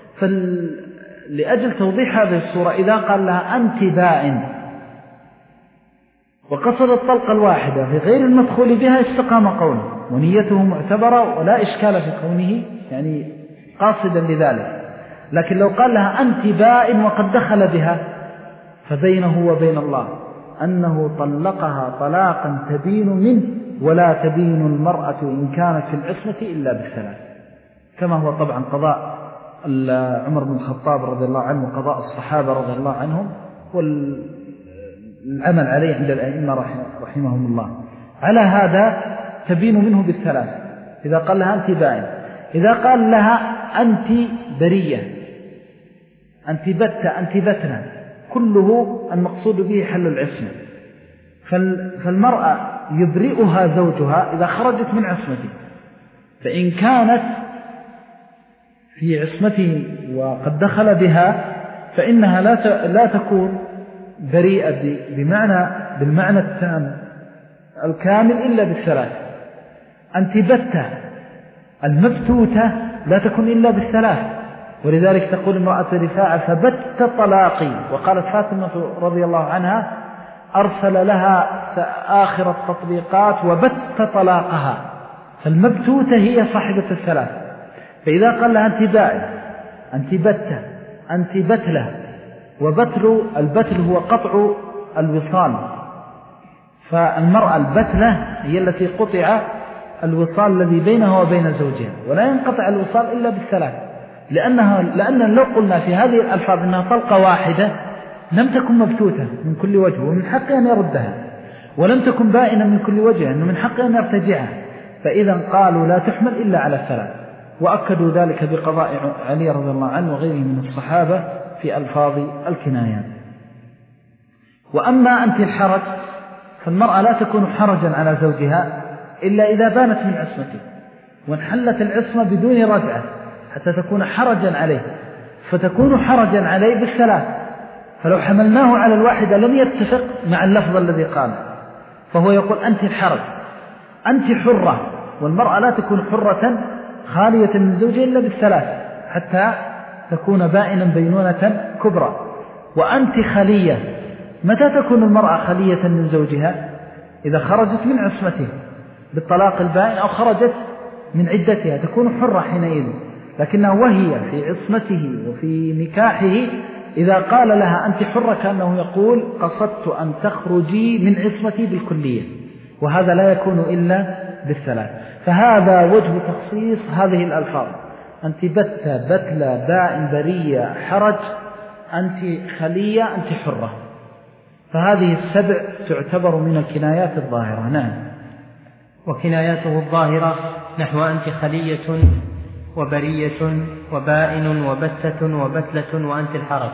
فلأجل توضيح هذه الصورة، إذا قال لها أنت بائن وقصد الطلقة الواحدة في غير المدخول بها استقام قوله ونيته معتبرة ولا إشكال في كونه يعني قاصدا لذلك. لكن لو قال لها أنت بائن وقد دخل بها فبينه وبين الله أنه طلقها طلاقا تبين منه، ولا تبين المرأة إن كانت في العصمة إلا بالثلاث، كما هو طبعا قضاء عمر بن الخطاب رضي الله عنه وقضاء الصحابة رضي الله عنهم والعمل عليه عند الأئمة رحمهم الله. على هذا تبين منه بالثلاث إذا قال لها أنت بائن. إذا قال لها أنت برية، أنت بتة، أنت بتنا، كله المقصود به حل العصمة. فالمرأة يبرئها زوجها إذا خرجت من عصمته. فإن كانت في عصمته وقد دخل بها فإنها لا لا تكون بريئة بمعنى بالمعنى التام الكامل إلا بالثلاث. أنت بتة المبتوتة لا تكون إلا بالثلاث، ولذلك تقول امرأة رفاعة فبت طلاقي، وقالت فاطمة رضي الله عنها أرسل لها آخر التطبيقات وبت طلاقها. فالمبتوتة هي صاحبة الثلاث. فإذا قال لها أنت بائن، أنت بتة، أنت بتلة، وبتل البتل هو قطع الوصال، فالمرأة البتلة هي التي قطع الوصال الذي بينها وبين زوجها، ولا ينقطع الوصال إلا بالثلاث، لأنها لأن لو قلنا في هذه الألفاظ أنها طلقة واحدة لم تكن مبتوتة من كل وجه ومن حقه أن يردها، ولم تكن بائنة من كل وجه أنه من حقه أن يرتجعها، فإذا قالوا لا تحمل إلا على الثلاث. وأكدوا ذلك بقضاء علي رضي الله عنه وغيره من الصحابة في ألفاظ الكنايات. وأما أنت الحرج فالمرأة لا تكون حرجا على زوجها إلا إذا بانت من عصمته وانحلت العصمة بدون رجعة حتى تكون حرجا عليه، فتكون حرجا عليه بالثلاث. فلو حملناه على الواحدة لم يتفق مع اللفظ الذي قال، فهو يقول أنت الحرج، أنت حرة، والمرأة لا تكون حرة خالية من زوجها إلا بالثلاث حتى تكون بائنا بينونة كبرى. وأنت خلية، متى تكون المرأة خلية من زوجها؟ إذا خرجت من عصمته بالطلاق البائن أو خرجت من عدتها تكون حرة حينئذ، لكنها وهي في عصمته وفي نكاحه إذا قال لها أنت حرة كأنه يقول قصدت أن تخرجي من عصمتي بالكلية، وهذا لا يكون إلا بالثلاث. فهذا وجه تخصيص هذه الألفاظ: أنت بتة، بتلة، بائن، برية، حرج، أنت خلية، أنت حرة. فهذه السبع تعتبر من الكنايات الظاهرة. نعم. وكناياته الظاهرة نحو أنت خلية وبرية وبائن وبتة وبتلة وأنت الحرج.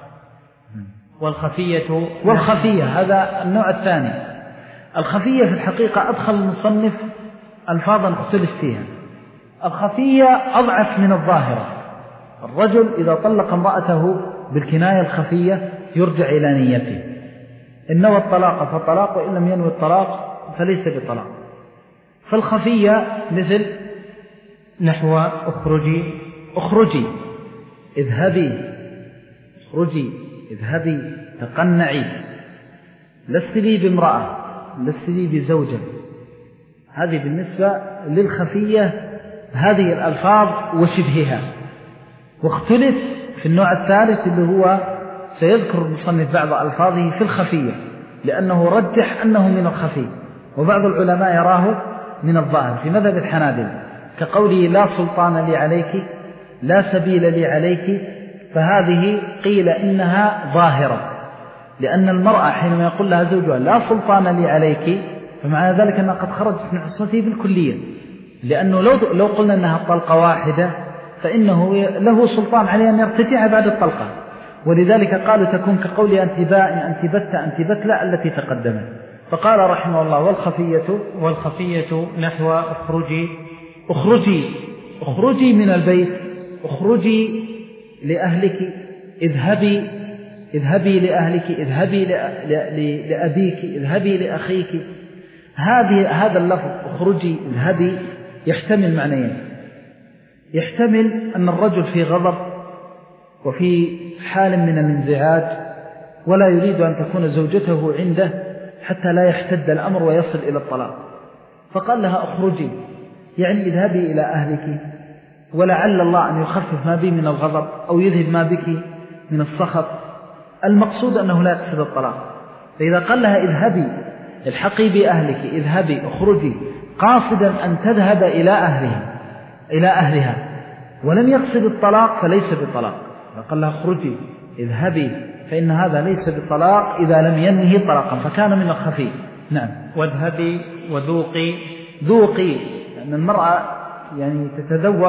والخفية والخفية هذا النوع الثاني. الخفية في الحقيقة أدخل المصنف ألفاظا اختلف فيها. الخفية أضعف من الظاهرة. الرجل إذا طلق امرأته بالكناية الخفية يرجع إلى نيته، إن نوى الطلاق فطلاق، وإن لم ينوي الطلاق فليس بطلاق. فالخفية مثل نحو اخرجي اخرجي، اذهبي، اخرجي، اذهبي، تقنعي، لست لي بامرأة، لست لي بزوجة. هذه بالنسبة للخفية هذه الألفاظ وشبهها. واختلف في النوع الثالث اللي هو سيذكر المصنف بعض ألفاظه في الخفية، لأنه رجح أنه من الخفي، وبعض العلماء يراه من الظاهر في مذهب الحنابلة، كقوله لا سلطان لي عليك، لا سبيل لي عليك. فهذه قيل إنها ظاهرة، لأن المرأة حينما يقول لها زوجها لا سلطان لي عليك فمعنى ذلك أنها قد خرجت من عصمته بالكلية، لأنه لو, لو قلنا أنها طلقة واحدة فإنه له سلطان عليه أن يرتجع بعد الطلقة. ولذلك قالوا تكون كقول أنت بائن، أنت بتة، أنت بتلة التي تقدمت. فقال رحمه الله والخفية والخفية نحو اخرجي اخرجي اخرجي من البيت، اخرجي لأهلك، اذهبي اذهبي لأهلك، اذهبي لأبيك، اذهبي لأخيك. هذه هذا اللفظ اخرجي اذهبي يحتمل معنيين. يحتمل أن الرجل في غضب وفي حال من الانزعاج ولا يريد أن تكون زوجته عنده حتى لا يحتد الأمر ويصل إلى الطلاق، فقال لها اخرجي، يعني اذهبي إلى أهلك، ولعل الله أن يخفف ما بي من الغضب أو يذهب ما بك من السخط. المقصود أنه لا يقصد الطلاق. فإذا قال لها اذهبي الحقي بأهلك، اذهبي اخرجي، قاصدا أن تذهب إلى أهلها إلى أهلها ولم يقصد الطلاق فليس بطلاق. فقال لها اخرجي اذهبي، فإن هذا ليس بطلاق إذا لم ينهي طلاقا، فكان من الخفي. نعم. واذهبي وذوقي ذوقي، لأن المرأة يعني تتذوق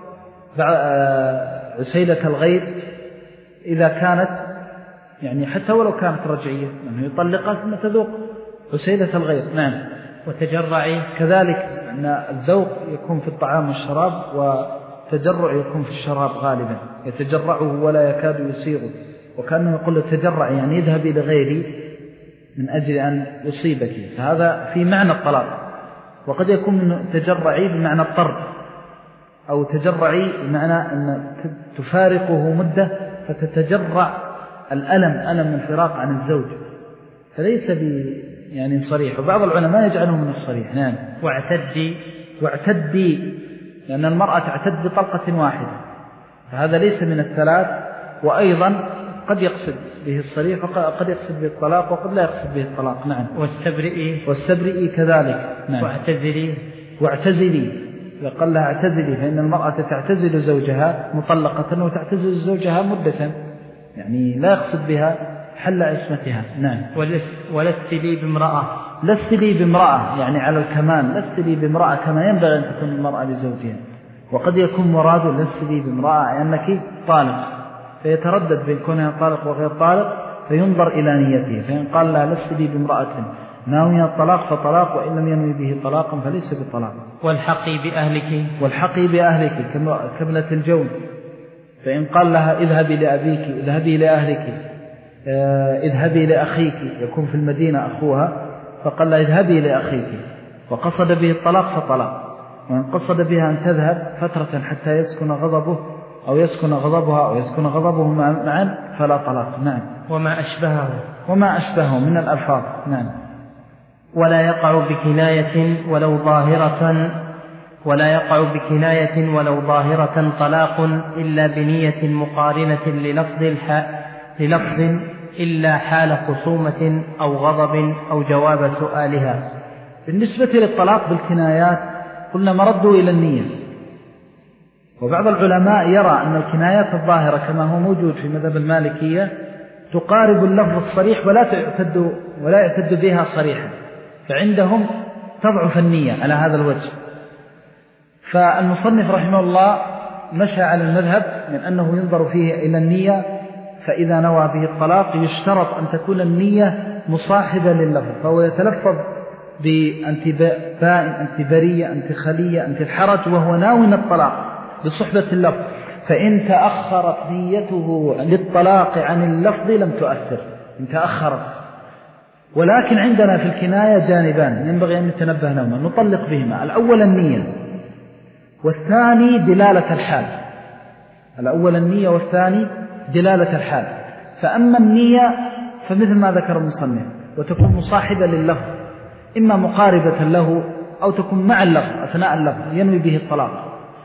عسيلة الغير إذا كانت يعني حتى ولو كانت رجعية، لأنه يطلقها ثم تذوق عسيلة الغير. نعم. وتجرعي كذلك أن الذوق يكون في الطعام والشراب، وتجرع يكون في الشراب غالبا، يتجرعه ولا يكاد يسيغه، وكأنه يقول له تجرع يعني اذهب إلى غيري من أجل أن يصيبك، فهذا في معنى الطلاق. وقد يكون من تجرعي بمعنى الطرد، أو تجرعي بمعنى أن تفارقه مدة فتتجرع الألم، ألم الفراق عن الزوج، فليس ب يعني صريح. وبعض العلماء يجعله من الصريح. نعم. واعتدي واعتدي لأن المرأة تعتد بطلقة واحدة، فهذا ليس من الثلاث. وأيضا قد يقصد به الصريح وقد يقصد به الطلاق وقد لا يقصد به الطلاق. نعم. واستبرئي واستبرئي كذلك. نعم. واعتزلي واعتزلي إذا قال لها اعتزلي، فإن المرأة تعتزل زوجها مطلقة وتعتزل زوجها مدة، يعني لا يقصد بها حل عصمتها. نعم. ولست لي بامرأة، لست لي بامرأة يعني على الكمال، لست لي بامرأة كما ينبغي أن تكون المرأة لزوجها. وقد يكون مراد لست لي بامرأة أنك طالق، فيتردد بين كونها طالق وغير طالق، فينظر إلى نيته، فإن قال لا لست لي بامرأة ناوية الطلاق فطلاق، وإن لم ينوي به طلاقا فليس بطلاق. والحقي بأهلك، والحقي بأهلك كابنة الجون، فإن قال لها اذهبي لأبيك، اذهبي لأهلك، اذهبي لأخيك، يكون في المدينة أخوها، فقال لها اذهبي لأخيك وقصد به الطلاق فطلاق. وإن قصد بها أن تذهب فترة حتى يسكن غضبه أو يسكن غضبها أو يسكن غضبه معا فلا طلاق. نعم. وما أشبهه وما أشبهه من الألفاظ. نعم. ولا يقع بكناية ولو ظاهرة ولا يقع بكناية ولو ظاهرة طلاق إلا بنية مقارنة للفظ الحاء للفظ إلا حال خصومة أو غضب أو جواب سؤالها. بالنسبة للطلاق بالكنايات قلنا مرده إلى النية، وبعض العلماء يرى أن الكنايات الظاهرة كما هو موجود في مذهب المالكية تقارب اللفظ الصريح ولا تعتد ولا يعتد بها صريحا، فعندهم تضعف النية على هذا الوجه. فالمصنف رحمه الله مشى على المذهب من أنه ينظر فيه إلى النية، فإذا نوى به الطلاق يشترط أن تكون النية مصاحبة لللفظ، فهو يتلفظ بأنت بائن، أنت برية، أنت خلية، أنت الحرج، وهو ناوي الطلاق بصحبة اللفظ. فإن تأخرت نيته للطلاق عن اللفظ لم تؤثر، إن تأخرت. ولكن عندنا في الكناية جانبان ينبغي أن نتنبه لهما نطلق بهما: الأول النية، والثاني دلالة الحال. الأول النية والثاني دلالة الحال. فأما النية فمثل ما ذكر المصنف وتكون مصاحبة لللفظ، إما مقاربة له أو تكون مع اللفظ أثناء اللفظ ينوي به الطلاق.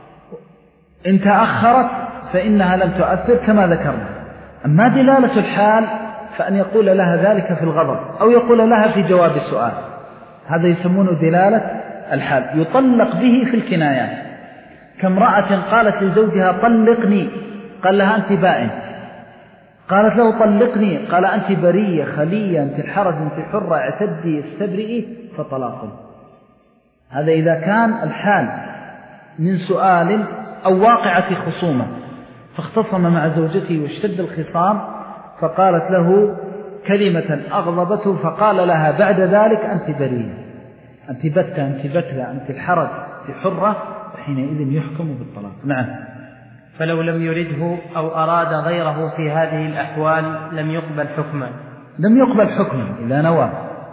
إن تأخرت فإنها لم تؤثر كما ذكرنا. أما دلالة الحال فأن يقول لها ذلك في الغضب أو يقول لها في جواب السؤال، هذا يسمونه دلالة الحال، يطلق به في الكنايات. كامرأة قالت لزوجها طلقني، قال لها أنت بائن، قالت له طلقني، قال أنت برية خلية، أنت الحرج، أنت حرة، اعتدي استبرئي، فطلاق. هذا إذا كان الحال من سؤال أو واقعة خصومة، فاختصم مع زوجته واشتد الخصام، فقالت له كلمة أغضبته، فقال لها بعد ذلك أنت برية، أنت بتة، أنت بتلة، أنت الحرج، أنت حرة، وحينئذ يحكم بالطلاق. نعم. فلو لم يرده أو أراد غيره في هذه الأحوال لم يقبل حكما. لم يقبل حكما إذا نوى،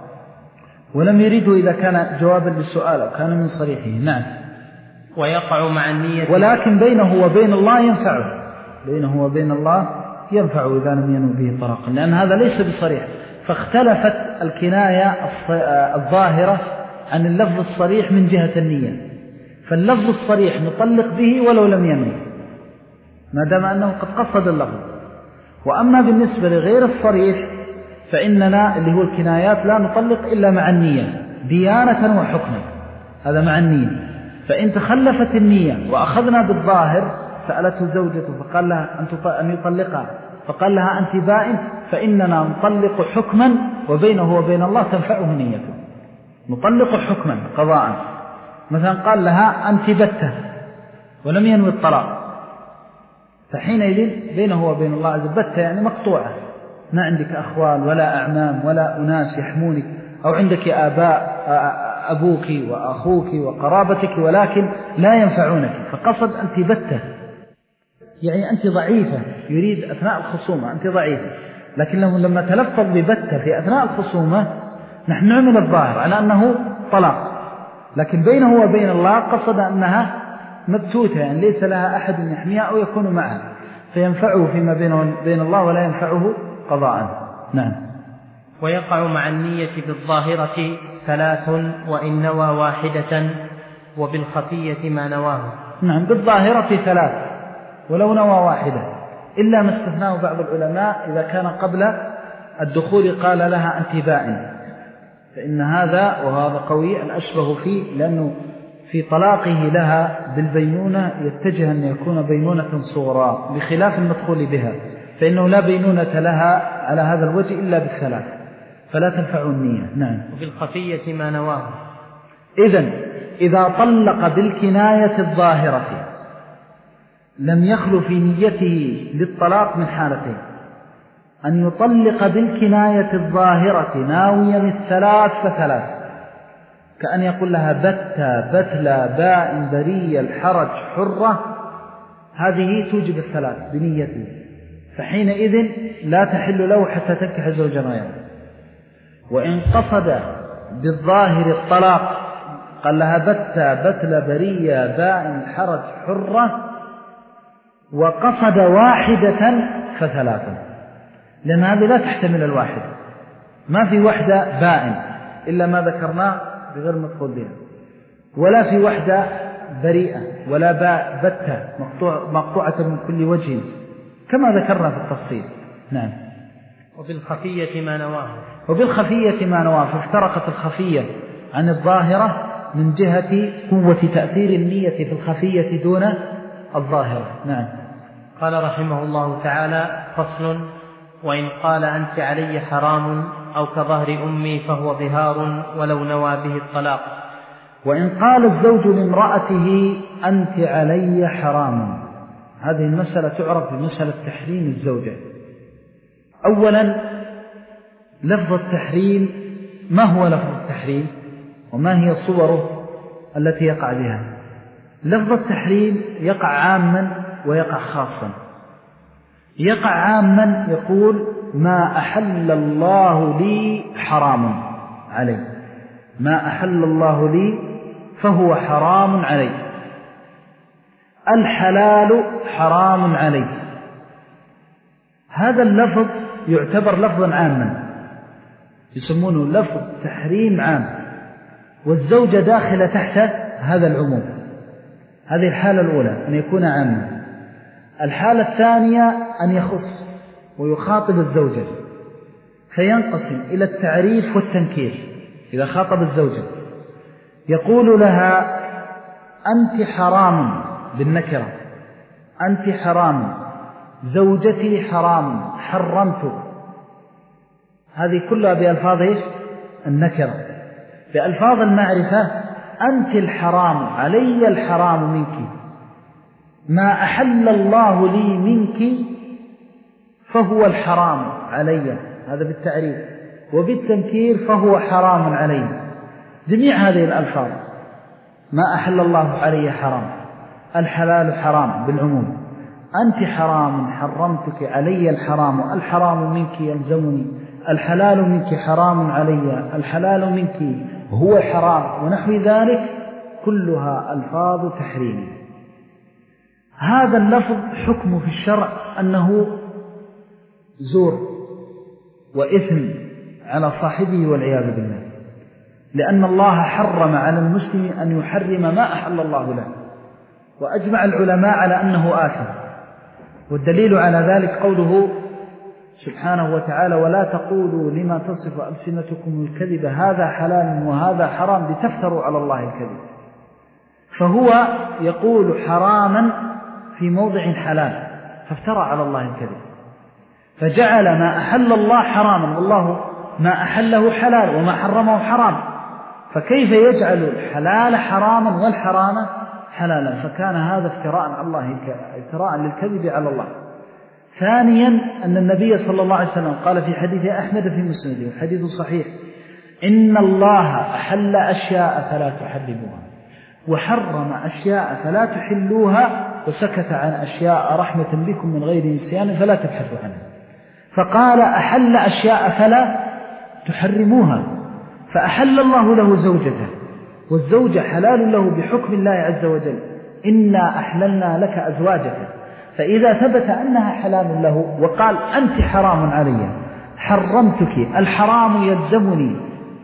ولم يرده إذا كان جوابا للسؤال أو كان من صريحه. نعم. ويقع مع النية، ولكن بينه وبين الله ينفعه، بينه وبين الله ينفعه إذا لم ينوي به طلاقا، لأن هذا ليس بصريح. فاختلفت الكناية الظاهرة عن اللفظ الصريح من جهة النية، فاللفظ الصريح نطلق به ولو لم ينوي ما دام أنه قد قصد اللفظ. وأما بالنسبة لغير الصريح فإننا اللي هو الكنايات لا نطلق إلا مع النية ديانة وحكما، هذا مع النية. فإن تخلفت النية وأخذنا بالظاهر، سألته زوجته فقال لها أن يطلقها، فقال لها أنت بائن، فإننا نطلق حكما وبينه وبين الله تنفعه نيته، نطلق حكما قضاء. مثلا قال لها أنت بتة ولم ينوي الطلاق، فحينئذ بينه وبين الله عز وجل بتة يعني مقطوعة، ما عندك أخوال ولا أعمام ولا أناس يحمونك، أو عندك آباء أبوك وأخوك وقرابتك ولكن لا ينفعونك، فقصد أنت بتة، يعني أنت ضعيفة، يريد أثناء الخصومة أنت ضعيفة، لكن لما تلفظ ببتة في أثناء الخصومة نحن نعمل الظاهر على أنه طلاق، لكن بينه وبين الله قصد أنها مبتوتة، يعني ليس لها أحد يحميها أو يكون معها، فينفعه فيما بينه بين الله ولا ينفعه قضاء. نعم. ويقع مع النية بالظاهرة ثلاث وإن نوى واحدة وبالخفية ما نواه. نعم، بالظاهرة ثلاث ولو نوى واحدة، إلا ما استثناه بعض العلماء إذا كان قبل الدخول قال لها أنت بائن، فإن هذا وهذا قوي الأشبه فيه، لأنه في طلاقه لها بالبينونة يتجه أن يكون بينونة صغرى بخلاف المدخول بها، فإنه لا بينونة لها على هذا الوجه إلا بالثلاث، فلا تنفع النية. نعم. وبالخفية ما نواه. إذن إذا طلق بالكناية الظاهرة لم يخلو في نيته للطلاق من حالتين: أن يطلق بالكناية الظاهرة ناويا الثلاث فثلاث، كأن يقول لها بتة بتلى باء برية الحرج حرة، هذه توجب الثلاث بنيته، فحينئذ لا تحل له حتى تنكح زوجا غيره. وإن قصد بالظاهر الطلاق قال لها بتة بتلى برية باء الحرج حرة وقصد واحدة فثلاثة، لأن هذه لا تحتمل الواحد، ما في وحدة بائن إلا ما ذكرناه بغير مدخول بها، ولا في وحدة بريئة، ولا باء بتة مقطوع مقطوعة من كل وجه كما ذكرنا في التفصيل. نعم. وبالخفية ما نواه. وبالخفية ما نواه، فافترقت الخفية عن الظاهرة من جهة قوة تأثير النية في الخفية دون الظاهرة. نعم. قال رحمه الله تعالى: فصل: وإن قال أنت علي حرام أو كظهر أمي فهو ظهار ولو نوى به الطلاق. وإن قال الزوج لامرأته أنت علي حرام، هذه المسألة تعرف بمسألة تحريم الزوجة. أولا، لفظ التحريم، ما هو لفظ التحريم وما هي صوره التي يقع بها؟ لفظ التحريم يقع عاما ويقع خاصا. يقع عاما يقول ما أحل الله لي حرام علي، ما أحل الله لي فهو حرام علي، الحلال حرام علي. هذا اللفظ يعتبر لفظا عاما، يسمونه لفظ تحريم عام، والزوجة داخلة تحت هذا العموم. هذه الحالة الأولى أن يكون عاما. الحالة الثانية أن يخص ويخاطب الزوجة، فينقسم إلى التعريف والتنكير. إذا خاطب الزوجة يقول لها أنت حرام بالنكرة، أنت حرام، زوجتي حرام، حرمت، هذه كلها بألفاظ إيش؟ النكرة. بألفاظ المعرفة أنت الحرام، علي الحرام منك، ما أحل الله لي منك فهو الحرام علي، هذا بالتعريف. وبالتنكير فهو حرام علي. جميع هذه الألفاظ، ما أحل الله علي حرام، الحلال حرام بالعموم، أنت حرام حرمتك، علي الحرام، الحرام منك يلزمني، الحلال منك حرام علي، الحلال منك هو حرام، ونحو ذلك، كلها ألفاظ تحريم. هذا اللفظ حكمه في الشرع أنه زور وإثم على صاحبه والعياذ بالله، لأن الله حرم على المسلم أن يحرم ما أحل الله له، وأجمع العلماء على أنه آثم. والدليل على ذلك قوله سبحانه وتعالى: ولا تقولوا لما تصف ألسنتكم الكذب هذا حلال وهذا حرام لتفتروا على الله الكذب. فهو يقول حراما في موضع حلال فافترى على الله الكذب، فجعل ما أحل الله حراما والله ما أحله حلال وما حرمه حرام، فكيف يجعل الحلال حراما والحرام حلالا؟ فكان هذا افتراء على الله، افتراء للكذب على الله. ثانيا، أن النبي صلى الله عليه وسلم قال في حديث أحمد في مسنده، حديث صحيح: إن الله أحل أشياء فلا تحرموها وحرم أشياء فلا تحلوها وسكت عن أشياء رحمة بكم من غير نسيان فلا تبحثوا عنها. فقال أحل أشياء فلا تحرموها، فأحل الله له زوجته، والزوجة حلال له بحكم الله عز وجل، إنا أحللنا لك أزواجك. فإذا ثبت أنها حلال له وقال أنت حرام علي حرمتك، الحرام يلزمني،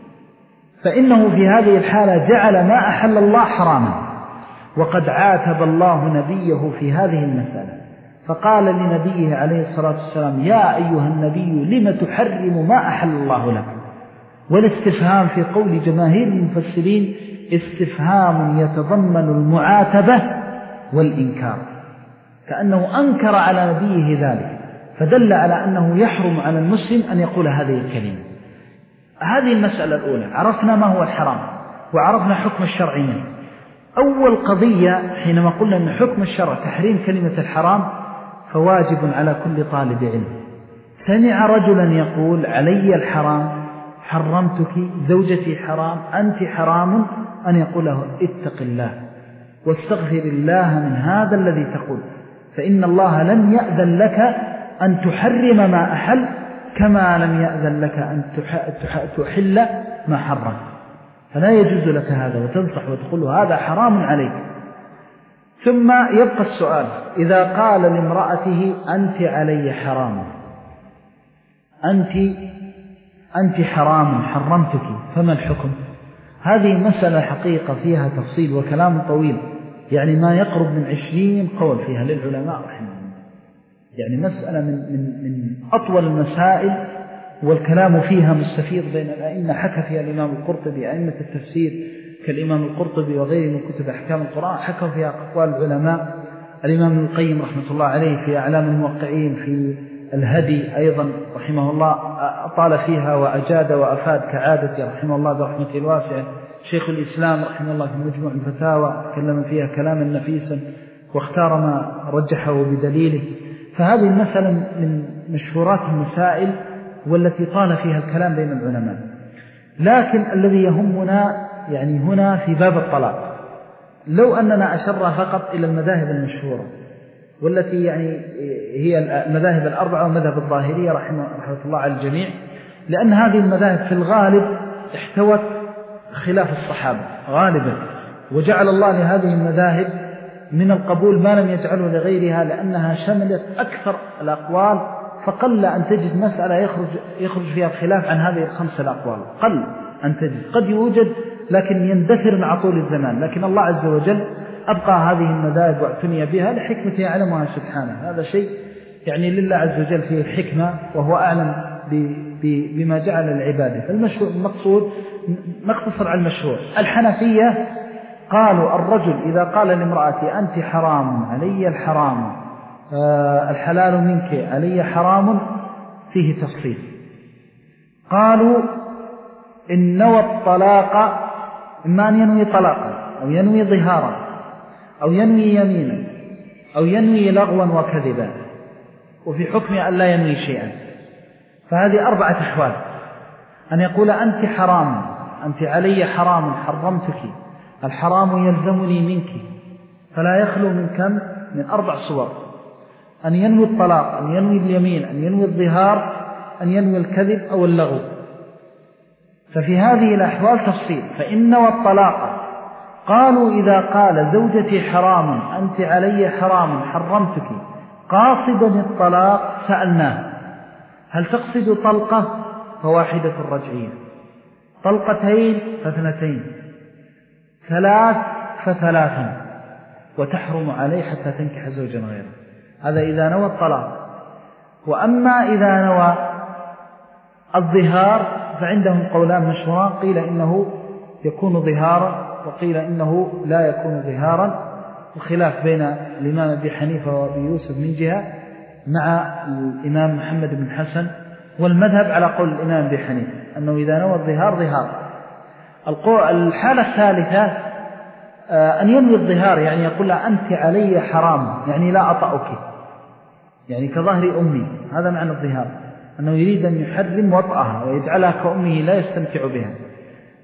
فإنه في هذه الحالة جعل ما أحل الله حراما. وقد عاتب الله نبيه في هذه المسألة فقال لنبيه عليه الصلاة والسلام يا أيها النبي لم تحرم ما أحل الله لك. والاستفهام في قول جماهير المفسرين استفهام يتضمن المعاتبة والإنكار، كأنه أنكر على نبيه ذلك، فدل على أنه يحرم على المسلم أن يقول هذه الكلمة. هذه المسألة الأولى، عرفنا ما هو الحرام وعرفنا حكم الشرع منه. أول قضية حينما قلنا أن حكم الشرع تحريم كلمة الحرام فواجب على كل طالب علم. سمع رجلا يقول علي الحرام حرمتك، زوجتي حرام، أنت حرام، أن يقول له اتق الله واستغفر الله من هذا الذي تقول، فإن الله لم يأذن لك أن تحرم ما أحل كما لم يأذن لك أن تحل ما حرم، فلا يجوز لك هذا، وتنصح وتقول هذا حرام عليك. ثم يبقى السؤال، إذا قال لامرأته أنت علي حرام، أنت أنت حرام حرمتك، فما الحكم؟ هذه مسألة حقيقة فيها تفصيل وكلام طويل، يعني ما يقرب من عشرين قول فيها للعلماء رحمه الله، يعني مسألة من, من, من أطول المسائل، والكلام فيها مستفيض بين الأئمة. حكى فيها الإمام القرطبي، أئمة التفسير كالإمام القرطبي وغيره من كتب أحكام القرآن حكى فيها أقوال العلماء. الإمام ابن القيم رحمة الله عليه في أعلام الموقعين، في الهدي أيضا رحمه الله أطال فيها وأجاد وأفاد كعادة رحمه الله برحمته الواسعة. شيخ الإسلام رحمه الله في مجموع الفتاوى تكلم فيها كلاما نفيسا واختار ما رجحه بدليله. فهذه المسألة من مشهورات المسائل والتي طال فيها الكلام بين العلماء. لكن الذي يهمنا يعني هنا في باب الطلاق، لو أننا أشرنا فقط إلى المذاهب المشهورة والتي يعني هي المذاهب الأربعة ومذهب الظاهرية رحمه الله على الجميع، لأن هذه المذاهب في الغالب احتوت خلاف الصحابة غالبا، وجعل الله لهذه المذاهب من القبول ما لم يجعله لغيرها، لأنها شملت أكثر الأقوال، فقل أن تجد مسألة يخرج, يخرج فيها الخلاف عن هذه الخمسة الأقوال، قل أن تجد، قد يوجد لكن يندثر مع طول الزمان. لكن الله عز وجل أبقى هذه المذاهب واعتني بها لحكمة يعلمها سبحانه، هذا شيء يعني لله عز وجل فيه الحكمة، وهو أعلم بما جعل العبادة. فالمشهور المقصود نقتصر على المشهور. الحنفية قالوا الرجل إذا قال لامرأتي أنت حرام علي الحرام، آه الحلال منك علي حرام، فيه تفصيل. قالوا إن نوى الطلاق إما أن ينوي طلاقا أو ينوي ظهارا أو ينوي يمينا أو ينوي لغوا وكذبا، وفي حكم أن لا ينوي شيئا. فهذه أربعة أحوال: أن يقول أنت حرام، أنت علي حرام حرمتك، الحرام يلزمني منك، فلا يخلو من كم؟ من أربع صور: أن ينوي الطلاق، أن ينوي اليمين، أن ينوي الظهار، أن ينوي الكذب أو اللغو. ففي هذه الأحوال تفصيل. فإن نوى الطلاق قالوا إذا قال زوجتي حرام أنت علي حرام حرمتك قاصدا الطلاق سألناه هل تقصد طلقة؟ فواحدة رجعية، طلقتين فاثنتين، ثلاث فثلاثا، وتحرم عليه حتى تنكح زوجا غيره. هذا إذا نوى الطلاق. وأما إذا نوى الظهار فعندهم قولان مشهوران، قيل إنه يكون ظهارا وقيل إنه لا يكون ظهارا، وخلاف بين الإمام أبي حنيفة وأبي يوسف من جهة مع الإمام محمد بن حسن، والمذهب على قول الإمام أبي حنيفة أنه إذا نوى الظهار ظهار. الحالة الثالثة أن ينوي الظهار، يعني يقول لها أنت علي حرام، يعني لا أطأك، يعني كظهر أمي، هذا معنى الظهار، أنه يريد أن يحرم وطأها ويجعلها كأمه لا يستمتع بها.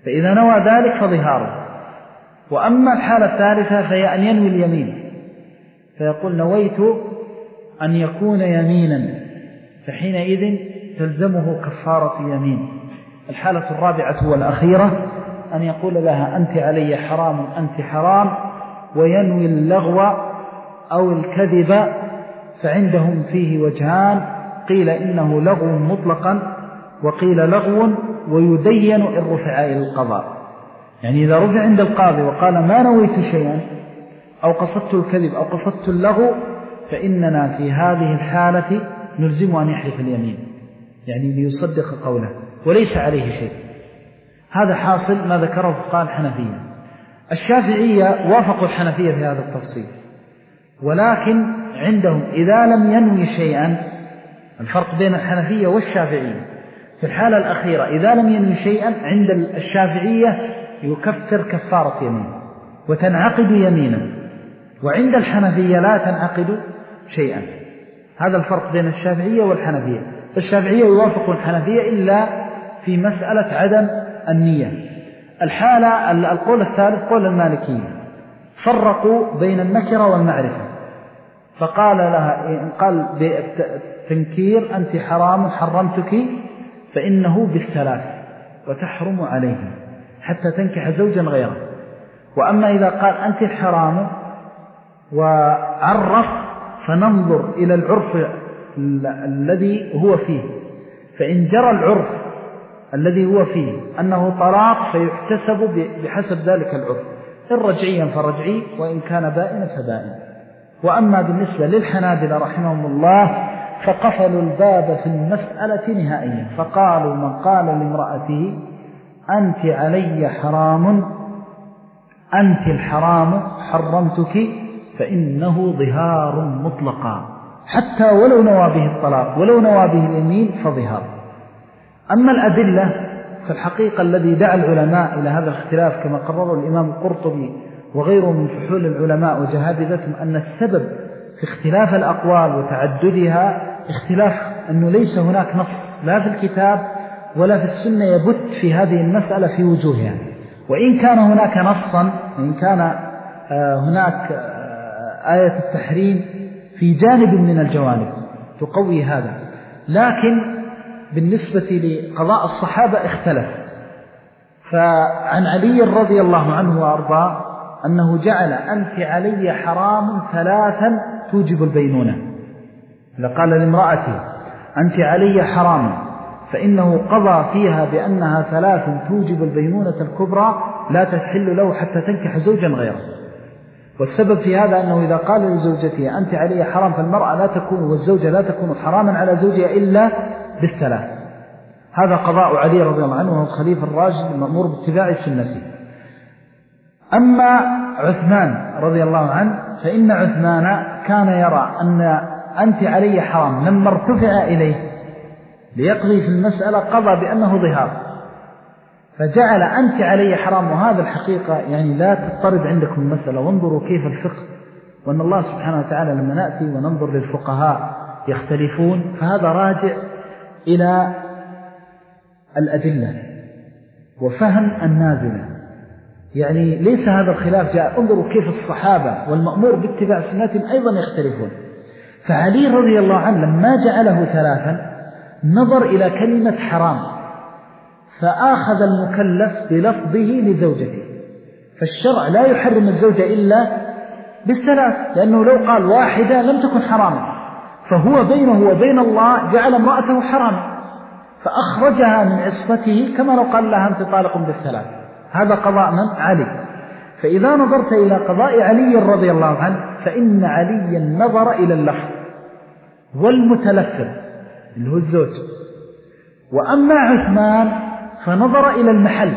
فإذا نوى ذلك فظهاره. وأما الحالة الثالثة فهي أن ينوي اليمين، فيقول نويت أن يكون يمينا، فحينئذ تلزمه كفارة يمين. الحالة الرابعة والأخيرة أن يقول لها أنت علي حرام أنت حرام، وينوي اللغو أو الكذب، فعندهم فيه وجهان، قيل إنه لغو مطلقا وقيل لغو ويدين إن رفع إلى القضاء. يعني إذا رفع عند القاضي وقال ما نويت شيئا أو قصدت الكذب أو قصدت اللغو، فإننا في هذه الحالة نلزم أن يحلف اليمين، يعني ليصدق قوله وليس عليه شيء. هذا حاصل ما ذكره فقهاء الحنفية. الشافعية وافقوا الحنفية في هذا التفصيل، ولكن عندهم إذا لم ينوي شيئا، الفرق بين الحنفية والشافعية في الحالة الأخيرة، إذا لم ينوي شيئا عند الشافعية يكفر كفارة يمين وتنعقد يمينا، وعند الحنفية لا تنعقد شيئا. هذا الفرق بين الشافعية والحنفية. الشافعية يوافق الحنفية إلا في مسألة عدم النية. الحالة القول الثالث قول المالكية، فرقوا بين النكرة والمعرفة، فقال لها قال بالتنكير أنت حرام حرمتك فإنه بالثلاث وتحرم عليه حتى تنكح زوجا غيره. وأما إذا قال أنت الحرام وعرف فننظر إلى العرف الذي هو فيه، فإن جرى العرف الذي هو فيه أنه طلاق فيحتسب بحسب ذلك العرف، إن رجعيا فرجعي وإن كان بائنا فبائن. وأما بالنسبة للحنابلة رحمهم الله فقفلوا الباب في المسألة نهائيا، فقالوا من قال لامرأته أنت علي حرام أنت الحرام حرمتك فإنه ظهار مطلقا، حتى ولو نوى به الطلاق ولو نوى به اليمين فظهار. أما الأدلة فالحقيقة الذي دعا العلماء إلى هذا الاختلاف كما قرره الإمام القرطبي وغيره من فحول العلماء وجهابذتهم أن السبب في اختلاف الأقوال وتعددها اختلاف أنه ليس هناك نص لا في الكتاب ولا في السنة يبت في هذه المسألة في وجوهها، وإن كان هناك نصا، وإن كان هناك آية التحريم في جانب من الجوانب تقوي هذا، لكن بالنسبة لقضاء الصحابة اختلف. فعن علي رضي الله عنه وأرضاه أنه جعل أنت علي حرام ثلاثا توجب البينونة، لقال لامرأته أنت علي حرام فإنه قضى فيها بأنها ثلاث توجب البينونة الكبرى لا تحل له حتى تنكح زوجا غيره. والسبب في هذا أنه إذا قال لزوجته أنت علي حرام فالمرأة لا تكون والزوجة لا تكون حراما على زوجها إلا بالثلاث. هذا قضاء علي رضي الله عنه وهو الخليفة الراشد المأمور باتباع سنته. أما عثمان رضي الله عنه فإن عثمان كان يرى أن أنت علي حرام لما ارتفع إليه ليقضي في المسألة قضى بأنه ظهار، فجعل أنت علي حرام. وهذا الحقيقة يعني لا تضطرب عندكم المسألة، وانظروا كيف الفقه، وأن الله سبحانه وتعالى لما نأتي وننظر للفقهاء يختلفون فهذا راجع إلى الأدلة وفهم النازلة. يعني ليس هذا الخلاف جاء، انظروا كيف الصحابة والمأمور باتباع سنتهم أيضا يختلفون. فعلي رضي الله عنه لما جعله ثلاثا نظر إلى كلمة حرام فآخذ المكلف بلفظه لزوجته، فالشرع لا يحرم الزوجة إلا بالثلاث، لأنه لو قال واحدة لم تكن حراما، فهو بينه وبين الله جعل امرأته حراما فأخرجها من عصمته كما لو قال لها أنت طالق بالثلاث. هذا قضاء من؟ علي. فإذا نظرت إلى قضاء علي رضي الله عنه فإن علي نظر إلى اللفظ والمتلفظ اللي هو الزوج، وأما عثمان فنظر إلى المحل،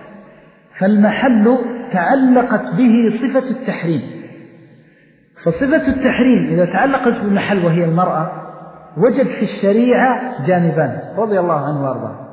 فالمحل تعلقت به صفة التحريم، فصفة التحريم إذا تعلقت بالمحل وهي المرأة وجد في الشريعة جانبان رضي الله عنه وارضاه.